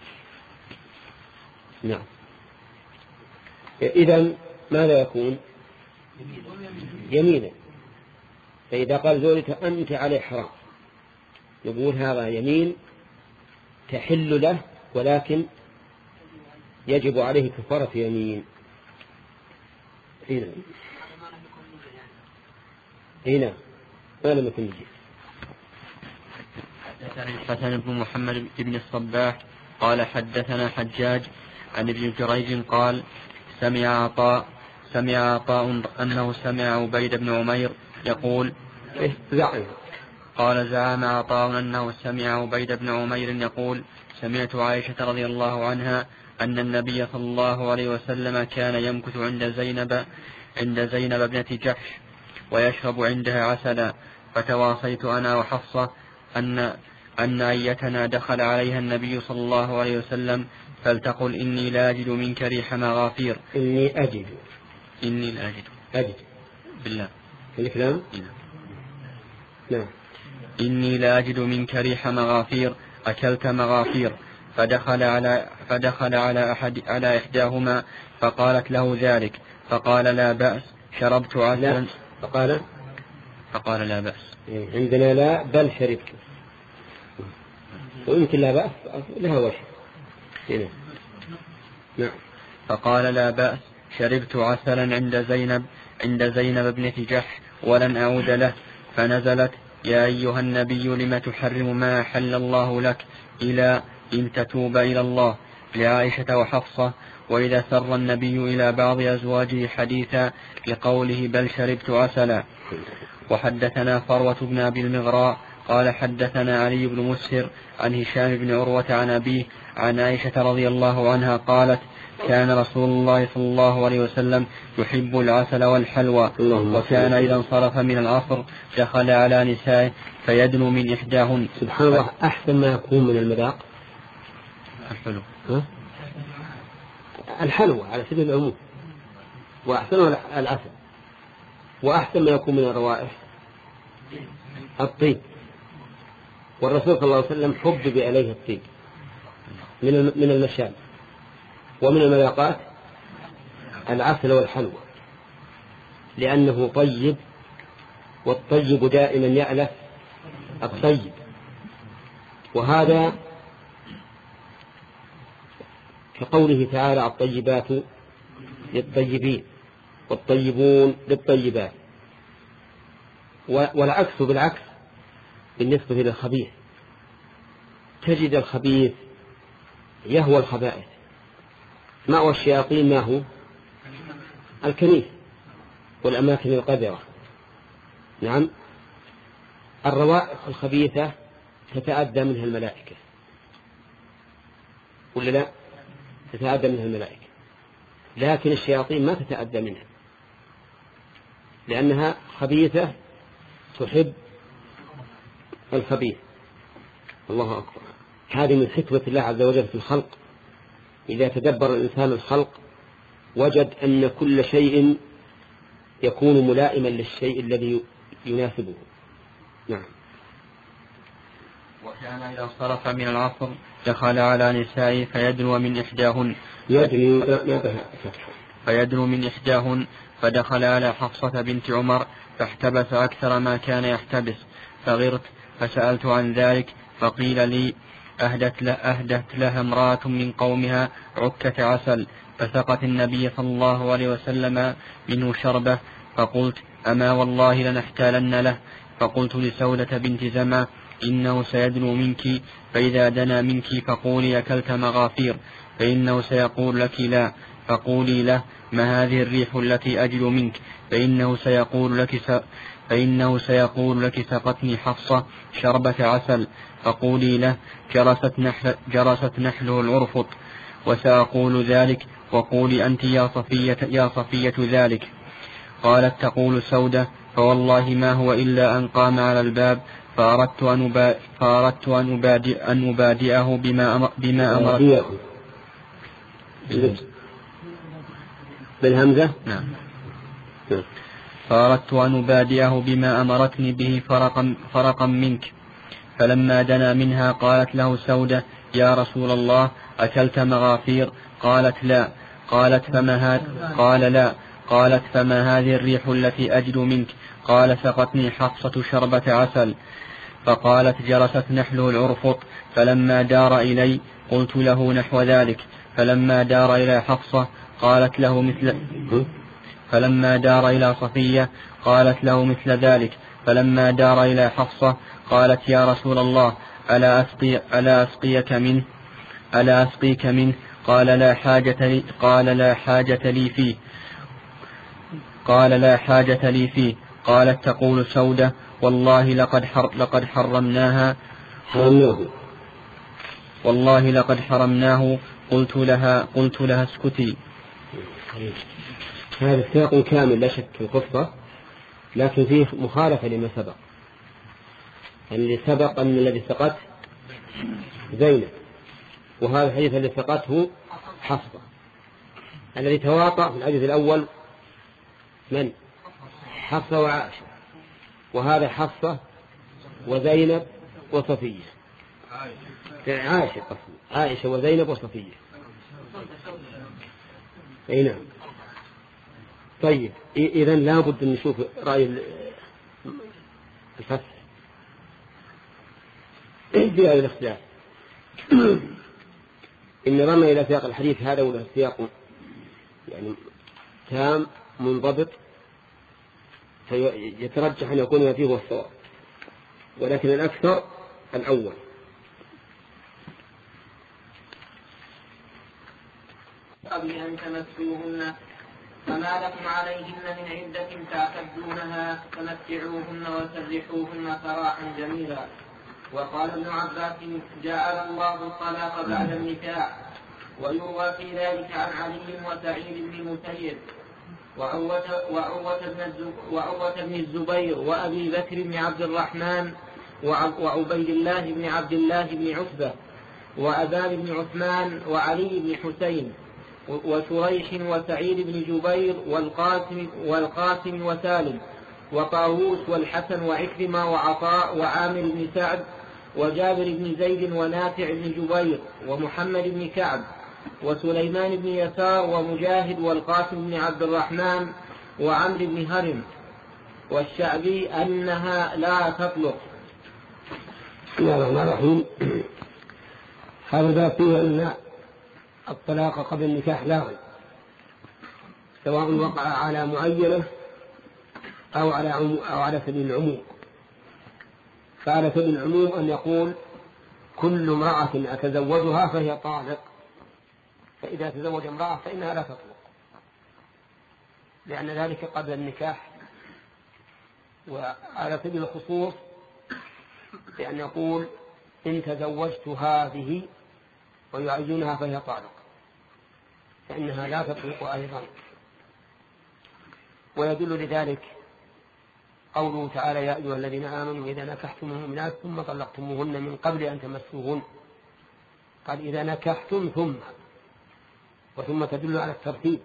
نعم. إذن ماذا يكون؟ يمينا. فإذا قال زوجك أنت عليه حرام، نقول هذا يمين تحل له، ولكن يجب عليه كفارة يمين. هنا هنا ما لم يكن يجب. حدثنا الحسن بن محمد بن الصباح قال حدثنا حجاج عن ابن جريج قال سمع عطاء سمع عطاء أنه سمع عبيد بن عمير يقول قال زعم عطاء أنه سمع عبيد بن عمير يقول سمعت عائشة رضي الله عنها أن النبي صلى الله عليه وسلم كان يمكث عند زينب عند زينب ابنة جحش ويشرب عندها عسلا، فتواصيت أنا وحفصة أن أن أيتنا دخل عليها النبي صلى الله عليه وسلم فلتقل إني لا أجد منك ريح مغافير. إني أجد إني لا أجد أجد بالله الكلام. نعم. إني لا أجد منك ريح مغافير أكلت مغافير. فدخل على فدخل على أحد على إحداهما فقالت له ذلك، فقال لا بأس شربت عسلا. فقال فقال لا بأس. عندنا لا بل شربت، ويمكن لا بأس لها وجه. نعم. فقال لا بأس شربت عسلا عند زينب عند زينب ابنة جحش ولن أعود له. فنزلت يا أيها النبي لم تحرم ما أحل الله لك إلى إن تتوب إلى الله لعائشة وحفصة. وإذا سر النبي إلى بعض أزواجه حديثا بقوله بل شربت عسلا. وحدثنا فروة بن أبي المغراء قال حدثنا علي بن مسهر عن هشام بن عروة عن أبيه عن عائشة رضي الله عنها قالت كان رسول الله صلى الله عليه وسلم يحب العسل والحلوى، وكان إذا انصرف من العصر دخل على نسائه فيدنو من إحداهن. سبحان الله، أحسن ما يكون من المذاق الحلو الحلوى على سبيل العموم، وأحسن العسل، وأحسن ما يكون من الروائح الطيب، والرسول صلى الله عليه وسلم حبب إليه الطيب من من المشام، ومن المذاقات العسل والحلوى، لأنه طيب، والطيب دائما يألف الطيب. وهذا كقوله تعالى الطيبات للطيبين والطيبون للطيبات، والعكس بالعكس بالنسبة للخبيث. تجد الخبيث يهوى الخبائث، مأوى الشياطين ما هو الكنيس والأماكن القذرة، نعم، الروائح الخبيثة تتأذى منها الملائكة ولا لا؟ تتأذى منها الملائكة، لكن الشياطين ما تتأذى منها لأنها خبيثة تحب الخبيث. الله أكبر. هذه من حكمة الله عز وجل في الخلق. إذا تدبر الإنسان الخلق وجد أن كل شيء يكون ملائما للشيء الذي يناسبه. نعم. وكان إذا انصرف من العصر دخل على نسائه فيدنو من إحداهن فيدنو من إحداهن فدخل على حفصة بنت عمر فاحتبس أكثر ما كان يحتبس، فغرت فسألت عن ذلك فقيل لي أهدت, له أهدت لها امرأة من قومها عكة عسل فسقت النبي صلى الله عليه وسلم منه شربة، فقلت أما والله لنحتالن له. فقلت لسودة بنت زمى إنه سيدنو منك، فإذا دنا منك فقولي أكلت مغافير، فإنه سيقول لك لا، فقولي له ما هذه الريح التي أجل منك، فإنه سيقول لك س... فإنه سيقول لك سقتني حفصة شربة عسل، فقولي له جرست, نحل... جرست نحله العرفط، وسأقول ذلك وقولي أنت يا صفية, يا صفية ذلك. قالت تقول سودة فوالله ما هو إلا أن قام على الباب فأردت أن, أبا... فأردت أن, أبادئ... أن أبادئه بما, أم... بما أمرت بالهمزة. نعم. فأردت أن أبادئه بما أمرتني به فرقا, فرقا منك. فلما دنا منها قالت له سودة يا رسول الله أكلت مغافير؟ قالت لا. قالت فما هذا؟ قال لا. قالت فما هذه الريح التي أجد منك؟ قال سقتني حفصة شربة عسل. فقالت جرست نحله العرفط. فلما دار إلي قلت له نحو ذلك. فلما دار إلى حفصة قالت له مثل فلما دار إلى صفية قالت له مثل ذلك. فلما دار إلى حفصة قالت يا رسول الله ألا أسقي ألا أسقيك منه ألا أسقيك منه؟ قال لا حاجة لي قال لا حاجة لي فيه قال لا حاجة لي فيه. قالت تقول سودة والله لقد حر لقد حرمناها حرمناه والله لقد حرمناه. قلت لها قلت لها اسكتي. هذا سياق كامل لا شك في القصة، لكن فيه مخالفة لما سبق. اللي سبق أن الذي سقته زينب، وهذا الحديث الذي سقته حفصة. الذي تواطأ في الحديث الأول من؟ حفصة وعائشة، وهذا حفصة وزينب وصفية. عائشة عائشة وزينب وصفية. أي نعم. طيب إذن لابد أن نشوف رأي الفتح في هذا الاختلاف. إن رمى إلى سياق الحديث هذا ولا سياق يعني تام منضبط، فيترجح أن يكون ما فيه هو الصواب، ولكن الأكثر الأول. قبل أن تمسوهن فما لكم عليهن من عدة تعتدونها فمتعوهن وسرحوهن سراحا جميلا. وقال ابن عباس جعل الله الطلاق بعد النكاح، ويروى في ذلك عن علي وسعيد بن المسيب وعروة بن الزبير وأبي بكر بن عبد الرحمن وعبيد الله بن عبد الله بن عتبة وأبان بن عثمان وعلي بن حسين وشريح وسعيد بن جبير والقاسم, والقاسم وسالم وطاووس والحسن وعكرمة وعطاء وعامر بن سعد وجابر بن زيد ونافع بن جبير ومحمد بن كعب وسليمان بن يسار ومجاهد والقاسم بن عبد الرحمن وعمر بن هرم والشعبي أنها لا تطلق. بسم الله الرحمن الرحيم. هذا فيه أن الطلاق قبل النكاح لاغي، سواء وقع على معينة أو على عمو أو على سبيل العموم. فعلى سبيل العموم أن يقول كل امرأة أتزوجها فهي طالق، فإذا تزوج امرأة فإنها لا تطلق، لأن ذلك قبل النكاح وعلى سبيل الخصوص بأن يقول إن تزوجت هذه ويعينها فهي طالق، فإنها لا تطلق أيضا. ويدل لذلك قوله تعالى يا أيها الذين آمنوا إذا نكحتم المؤمنات ثم طلقتموهن من قبل أن تمسوهن، قال إذا نكحتم ثم، وثم تدل على الترتيب،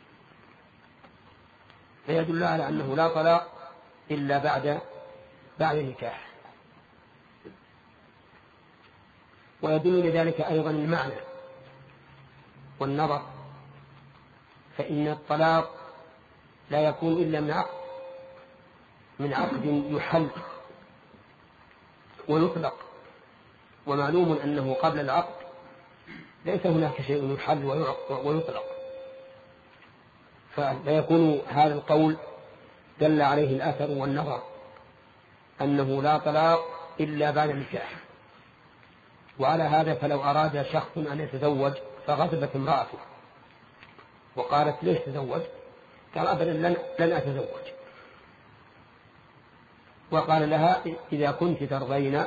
فيدل على أنه لا طلاق إلا بعد بعد النكاح. ويدل لذلك أيضا المعنى والنظر، فإن الطلاق لا يكون إلا من عقد من عقد يحل ويطلق، ومعلوم أنه قبل العقد ليس هناك شيء يحل ويطلق، فلا يكون هذا القول دل عليه الأثر والنظر أنه لا طلاق إلا بعد النكاح. وعلى هذا فلو أراد شخص أن يتزوج فغضبت امرأته وقالت ليش تزوج؟ قال أبدا لن, لن أتزوج، وقال لها إذا كنت ترضين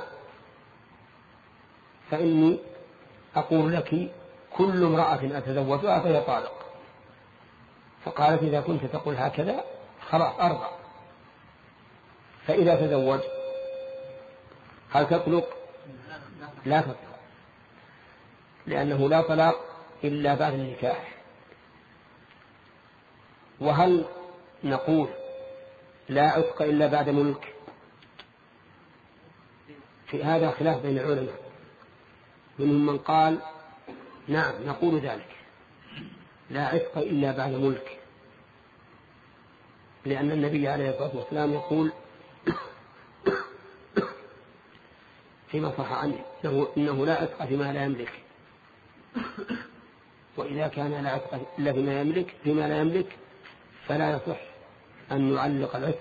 فإني أقول لك كل امرأة أتزوجها فهي طالق. فقالت إذا كنت تقول هكذا خلاص أرضى. فإذا تزوج هل تطلق؟ لا تطلق، لأنه لا طلاق إلا بعد النكاح. وهل نقول لا عتق إلا بعد ملك؟ في هذا خلاف بين العلماء، منهم من قال نعم نقول ذلك لا عتق إلا بعد ملك، لأن النبي عليه الصلاة والسلام يقول فيما صح عنه إنه لا عتق فيما لا يملك، وإذا كان لا عتق إلا فيما يملك فيما لا يملك فلا يصح أن يعلق العتق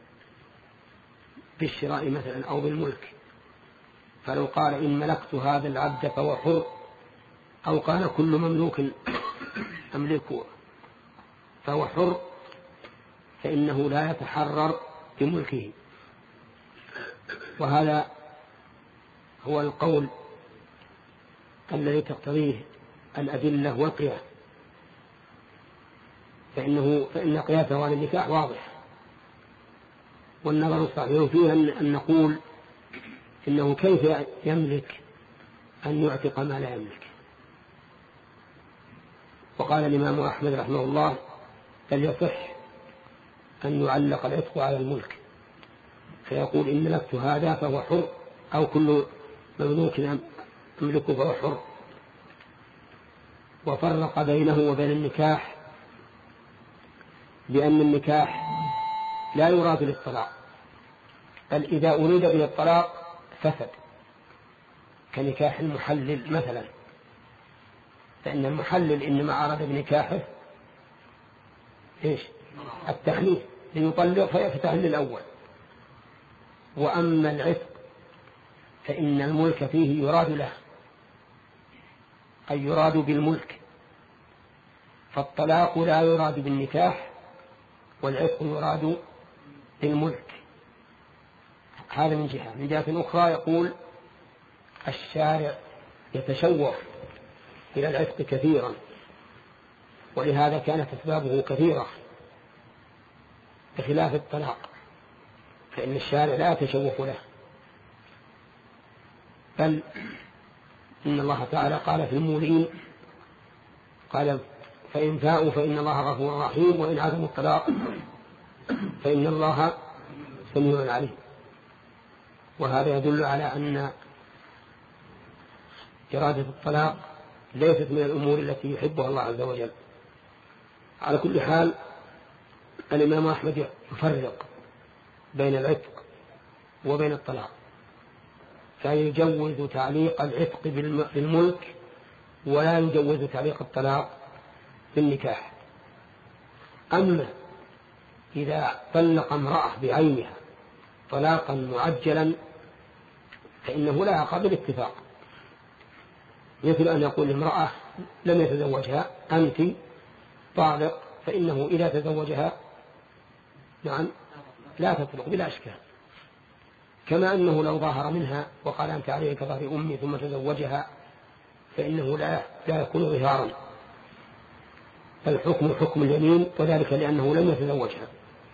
بالشراء مثلا أو بالملك. فلو قال إن ملكت هذا العبد فهو حر، أو قال كل مملوك أملكه فهو حر، فإنه لا يتحرر بملكه. وهذا هو القول الذي تقتضيه الأدلة والقياس، فإنه فإن قياسه على النكاح واضح. والنظر الصحيح فيه أن نقول إنه كيف يملك أن يعتق ما لا يملك. وقال الإمام أحمد رحمه الله بل يصح أن يعلق العتق على الملك، فيقول إن ملكت هذا فهو حر، أو كل مملوك أملكه فهو حر. وفرق بينه وبين النكاح بأن النكاح لا يراد للطلاق، بل إذا أريد به الطلاق فسد، كنكاح المحلل مثلا، فإن المحلل إنما أراد بنكاحه إيش؟ التحليل ليطلق فيفتح للأول. وأما العتق فإن الملك فيه يراد له، أي يراد بالملك، فالطلاق لا يراد بالنكاح والعتق يراد بالملك. هذا من جهة. من جهة أخرى يقول الشارع يتشوف إلى العتق كثيرا، ولهذا كانت أسبابه كثيرة بخلاف الطلاق، فإن الشارع لا يتشوف له، بل إن الله تعالى قال في المولين قال فإن فاءوا فإن الله غفور رحيم وإن عزموا الطلاق فإن الله سميع عليم. وهذا يدل على أن إرادة الطلاق ليست من الأمور التي يحبها الله عز وجل. على كل حال الإمام أحمد يفرق بين العتق وبين الطلاق، فيجوز تعليق العتق بالملك ولا يجوز تعليق الطلاق بالنكاح. أما إذا طلق امرأة بعينها طلاقا معجلا فإنه لا عقاب الاتفاق، مثل أن يقول امرأة لم يتزوجها أنت طالق، فإنه إذا تزوجها نعم لا تطلق بلا إشكال، كما أنه لو ظاهر منها وقال أنت علي كظهر أمي ثم تزوجها فإنه لا, لا يكون ظهارا، فالحكم حكم اليمين، وذلك لأنه لم يتزوجها.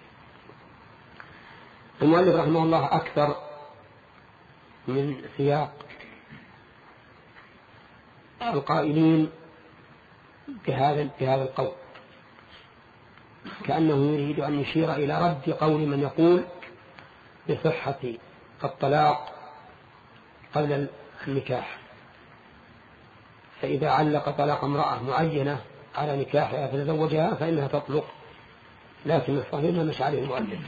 المؤلف رحمه الله أكثر من سياق القائلين بهذا بهذا القول، كأنه يريد أن يشير إلى رد قول من يقول بصحة الطلاق قبل النكاح، فإذا علق طلاق امرأة معينة على نكاحها فتزوجها فإنها تطلق، لكن الصحيح ما مش عليه المؤلف.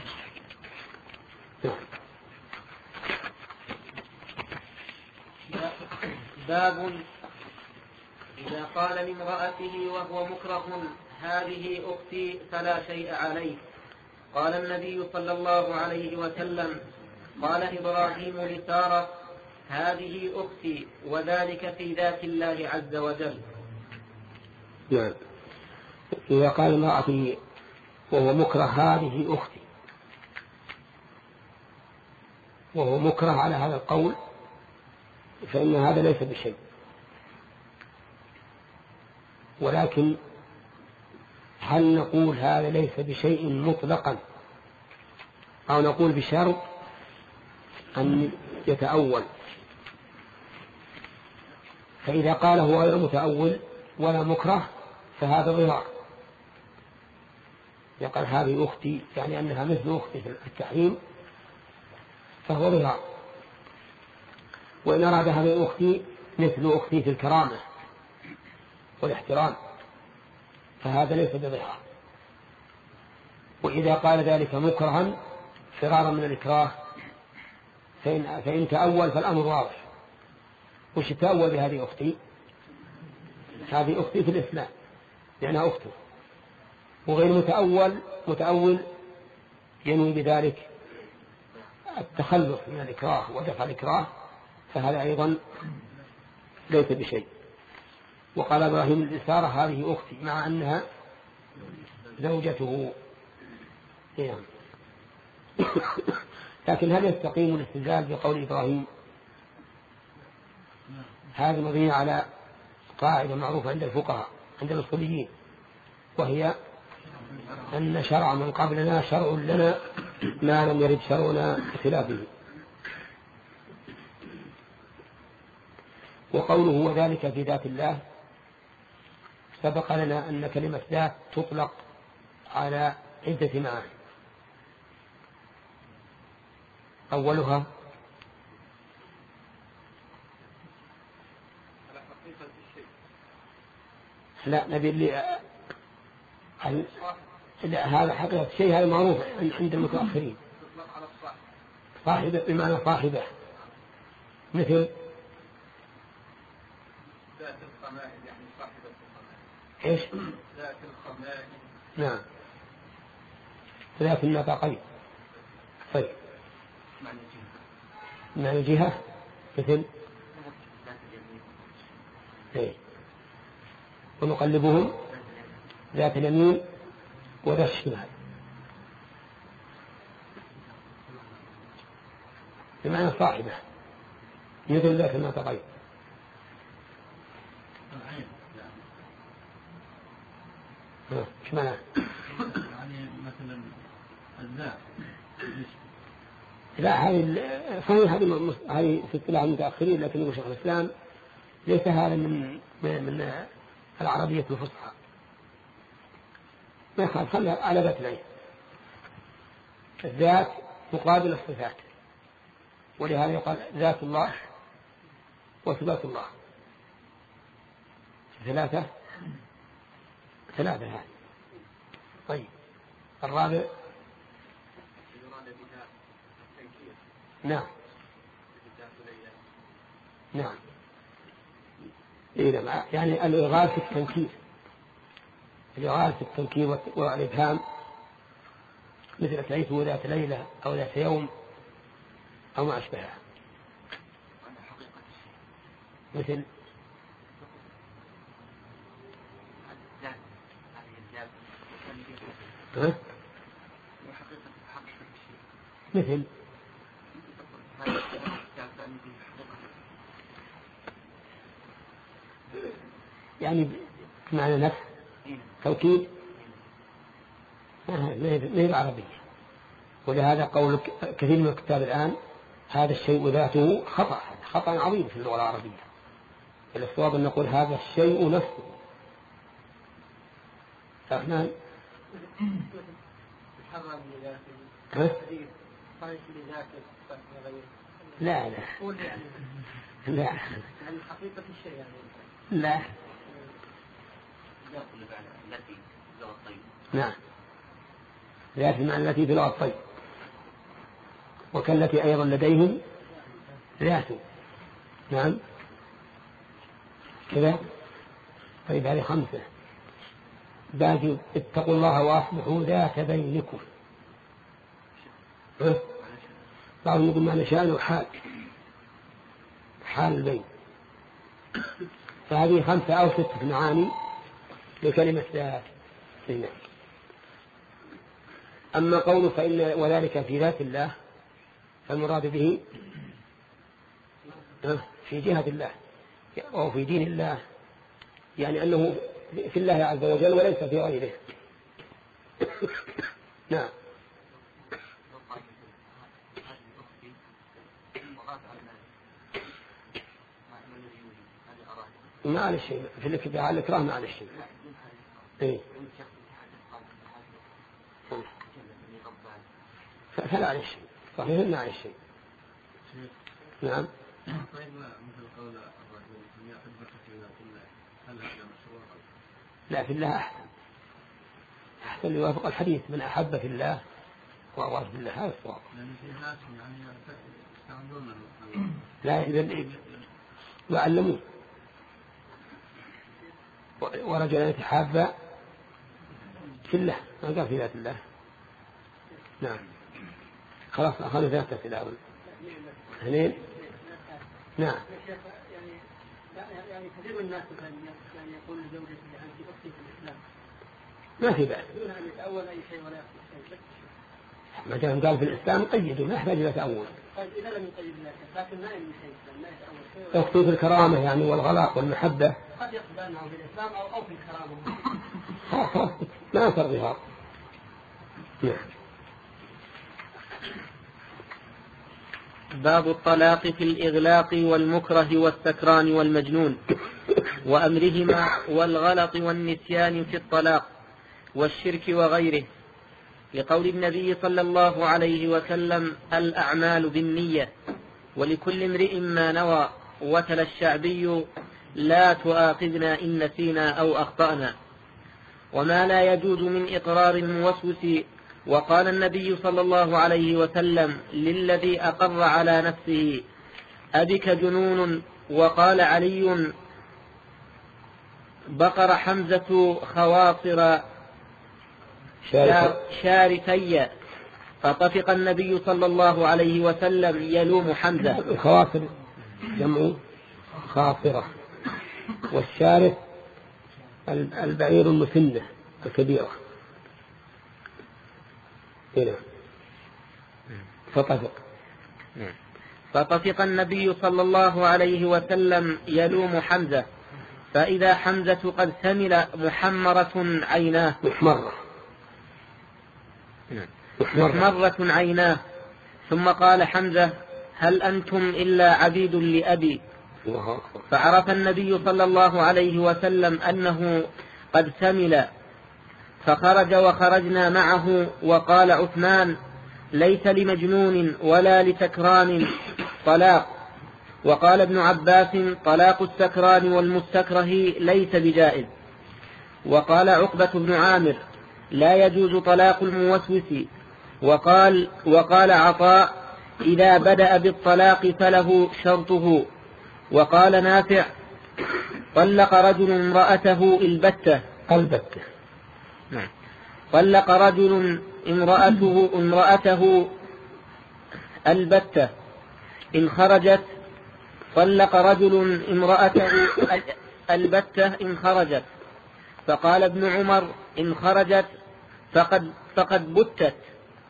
باب إذا قال لامرأته وهو مكره هذه أختي فلا شيء عليه. قال النبي صلى الله عليه وسلم قال إبراهيم لسارة هذه أختي، وذلك في ذات الله عز وجل. نعم. إذا قال امرأته وهو مكره هذه أختي، وهو مكره على هذا القول، فإن هذا ليس بشيء، ولكن هل نقول هذا ليس بشيء مطلقا أو نقول بشرط أن يتأول؟ فإذا قال هو غير متأول ولا مكره فهذا ظهار، يقال هذه أختي يعني أنها مثل أختي في التحريم فهو ظهار، وإن أراد هذه أختي مثل أختي في الكرامة والاحترام فهذا ليس بظهار. وإذا قال ذلك مكرها فرارا من الإكراه فإن, فإن تأول فالأمر واضح. وش تأول بهذه أختي؟ هذه أختي في الإسلام لأنها أخته، وغير متأول متأول ينوي بذلك التخلص من الإكراه ودفع الإكراه، فهذا أيضا ليس بشيء. وقال إبراهيم الإسارة هذه أختي مع أنها زوجته، لكن هل يستقيم الاستدلال بقول إبراهيم؟ هذا مبني على قاعدة معروفة عند الفقهاء عند الأصوليين، وهي أن شرع من قبلنا شرع لنا ما لم يرد شرعنا بخلافه. وقوله وذلك في ذات الله سبق لنا أن كلمة ذات تطلق على عدة معاني، أولها لا نبي اللي هل... لا هذا حقيقة الشيء هذا معروف عند المتأخرين، صاحبة بمعنى صاحبة، مثل ذات الخمائل يعني صاحبة الخمائل. إيش؟ ذات الخمائل. نعم. ذات النطاقين. طيب. معنى جهة مثل إيه؟ ونقلبهم ذات اليمين وذات الشمال بمعنى صاحبة مثل ذات النطاقين. ايش معناه؟ يعني مثلا الذات. لا هذه صحيح هذه هذه في اصطلاح المتأخرين، لكن يقول شيخ الإسلام ليس هذا من من العربية الفصحى، ما يخالف، خلها على ذات العين. الذات مقابل الصفات، ولهذا يقال ذات الله وصفات الله ثلاثة ثلاثة هذه. طيب الرابع نعم نعم إيه نعم يعني الإغال في التنكير، الإغال في التنكير والإبهام مثل أتيت ذات ليلة أو ذات يوم أو ما أشبهها، مثل ها؟ مثل يعني معنى نفس توكيد ما هي العربية. ولهذا قول كثير من الكتاب الآن هذا الشيء ذاته خطأ خطأ عظيم في اللغة العربية. الصواب أن نقول هذا الشيء نفسه. فهنا لا لا لا حقيقة الشيء يعني لا نعم ذات المعنى التي في لغة الطيب، وكالتي أيضا لديهم ذات. نعم كذا. طيب هذه خمسة. باقي اتقوا الله وأصلحوا ذات بينكم. بعضهم يقول معنى شأن وحال حال البين. فهذه خمسة أو ستة معاني لكلمة ذات. أما قوله فإن وذلك في ذات الله فالمراد به في جهة الله أو في دين الله، يعني أنه في الله عز وجل وليس في غيره. نعم. ما على الشيء في الكبير على الإكراه ما على الشيء. إيه. فلا على الشيء صحيح ما على الشيء. نعم. لا في الله أحسن أحسن يوافق الحديث من أحب في الله وأغار في الله هذا الصواب. لا إذن يعلمون ورجل يتحابى في الله ما قال في ذات الله. نعم خلاص أخذوا ثلاثة أسئلة. اثنين. نعم. يعني كثير من الناس يعني يقول لزوجته أنت أختي في الإسلام ما في بأس دون أن يتأول أي شيء ولا يأخذ شيء. ما دام قال في الإسلام قيدوا ما يحتاج إلى تأول. طيب إذا لم يقيد لا لكن ما يمكن شيء لا يتأول شيء. يخطو في الكرامة يعني والغلاء والمحبة. قد يقصد أنه في الإسلام أو أو في الكرامة. خلاص ما أثر ظهار. نعم. باب الطلاق في الإغلاق والمكره والسكران والمجنون وأمرهما والغلط والنسيان في الطلاق والشرك وغيره، لقول النبي صلى الله عليه وسلم الأعمال بالنية ولكل امرئ ما نوى، وتلا الشعبي لا تؤاخذنا إن نسينا أو أخطأنا. وما لا يجوز من إقرار الموسوس. وقال النبي صلى الله عليه وسلم للذي أقر على نفسه أبك جنون. وقال علي بقر حمزة خواصر شارتي، فطفق النبي صلى الله عليه وسلم يلوم حمزة. الخواصر جمع خاصرة، والشارث البعير المسنة الكبيرة. هنا فطفق فطفق النبي صلى الله عليه وسلم يلوم حمزة، فإذا حمزة قد ثمل محمرة عيناه محمرة محمرة عيناه. ثم قال حمزة هل أنتم إلا عبيد لأبي؟ فعرف النبي صلى الله عليه وسلم أنه قد ثمل، فخرج وخرجنا معه. وقال عثمان ليس لمجنون ولا لسكران طلاق. وقال ابن عباس طلاق السكران والمستكره ليس بجائز. وقال عقبة بن عامر لا يجوز طلاق الموسوس. وقال, وقال عطاء إذا بدأ بالطلاق فله شرطه. وقال نافع طلق رجل امرأته البتة البتة نعم طلق رجل امرأته امرأته البتة إن خرجت طلق رجل امرأته البتة إن خرجت. فقال ابن عمر إن خرجت فقد, فقد بتت.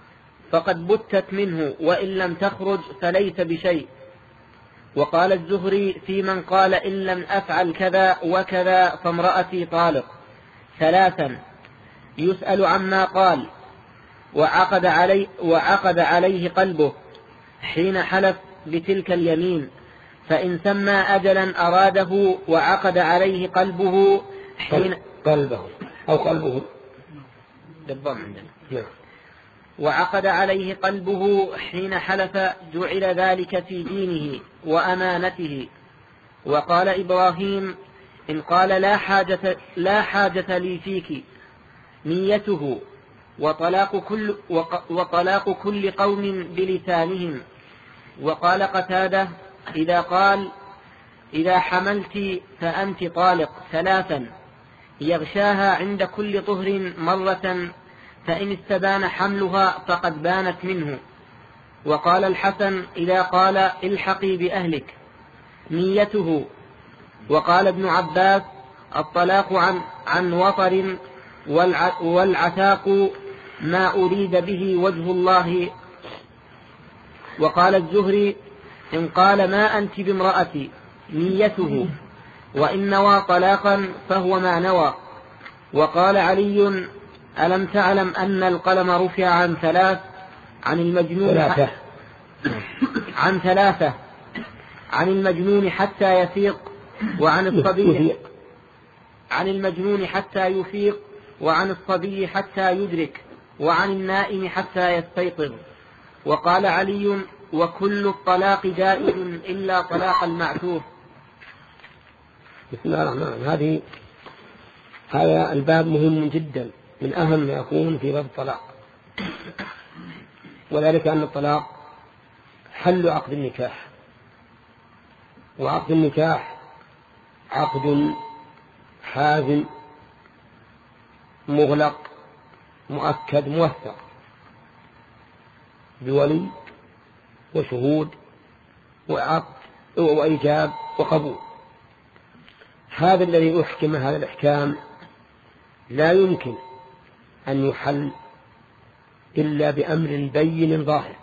فقد بتت منه، وإن لم تخرج فليس بشيء. وقال الزهري في من قال إن لم أفعل كذا وكذا فامرأتي طالق. ثلاثا يسأل عما قال وعقد, علي وعقد عليه قلبه حين حلف بتلك اليمين، فإن سمى أجلا أراده وعقد عليه قلبه حين قلبه أو قلبه بالضم عندنا وعقد عليه قلبه حين حلف جعل ذلك في دينه وأمانته. وقال إبراهيم إن قال لا حاجة, لا حاجة لي فيك نيته وطلاق كل, وطلاق كل قوم بلسانهم. وقال قتادة إذا قال إذا حملت فأنت طالق ثلاثا يغشاها عند كل طهر مرة، فإن استبان حملها فقد بانت منه. وقال الحسن إذا قال الحقي بأهلك نيته. وقال ابن عباس الطلاق عن, عن وطر والعتاق ما أريد به وجه الله. وقال الزهري إن قال ما أنت بامرأتي نيته، وإن نوى طلاقا فهو ما نوى. وقال علي ألم تعلم أن القلم رفع عن ثلاث عن المجنون ثلاثة عن ثلاثة عن المجنون حتى يفيق وعن الصبي عن المجنون حتى يفيق وعن الصبي حتى يدرك وعن النائم حتى يستيقظ. وقال علي وكل الطلاق جائز إلا طلاق المعتوه. بسم الله الرحمن الرحيم. هذه هذا الباب مهم جدا، من أهم ما يكون في باب الطلاق، وذلك أن الطلاق حل عقد النكاح، وعقد النكاح عقد حازم مغلق مؤكد موثق بولي وشهود وعقد وإيجاب وقبول. هذا الذي أحكم هذا الإحكام لا يمكن أن يحل إلا بأمر بين ظاهر.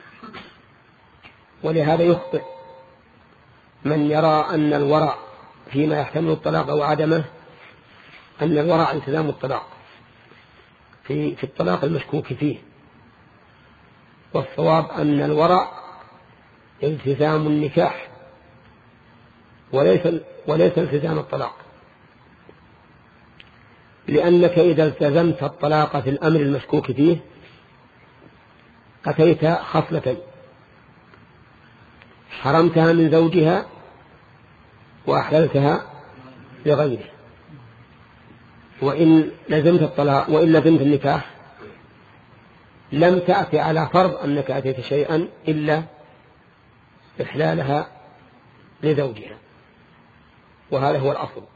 ولهذا يخطئ من يرى أن الورع فيما يحتمل الطلاق أو عدمه أن الورع التزام الطلاق في, في الطلاق المشكوك فيه، والصواب أن الورع التزام النكاح وليس, وليس التزام الطلاق، لأنك إذا التزمت الطلاق في الأمر المشكوك فيه أتيت خصلتين: حرمتها من زوجها وأحللتها لغيره. وإن لزمت الطلاق وإن لزمت النكاح لم تأتي على فرض أنك أتيت شيئا إلا إحلالها لزوجها، وهذا هو الأصل.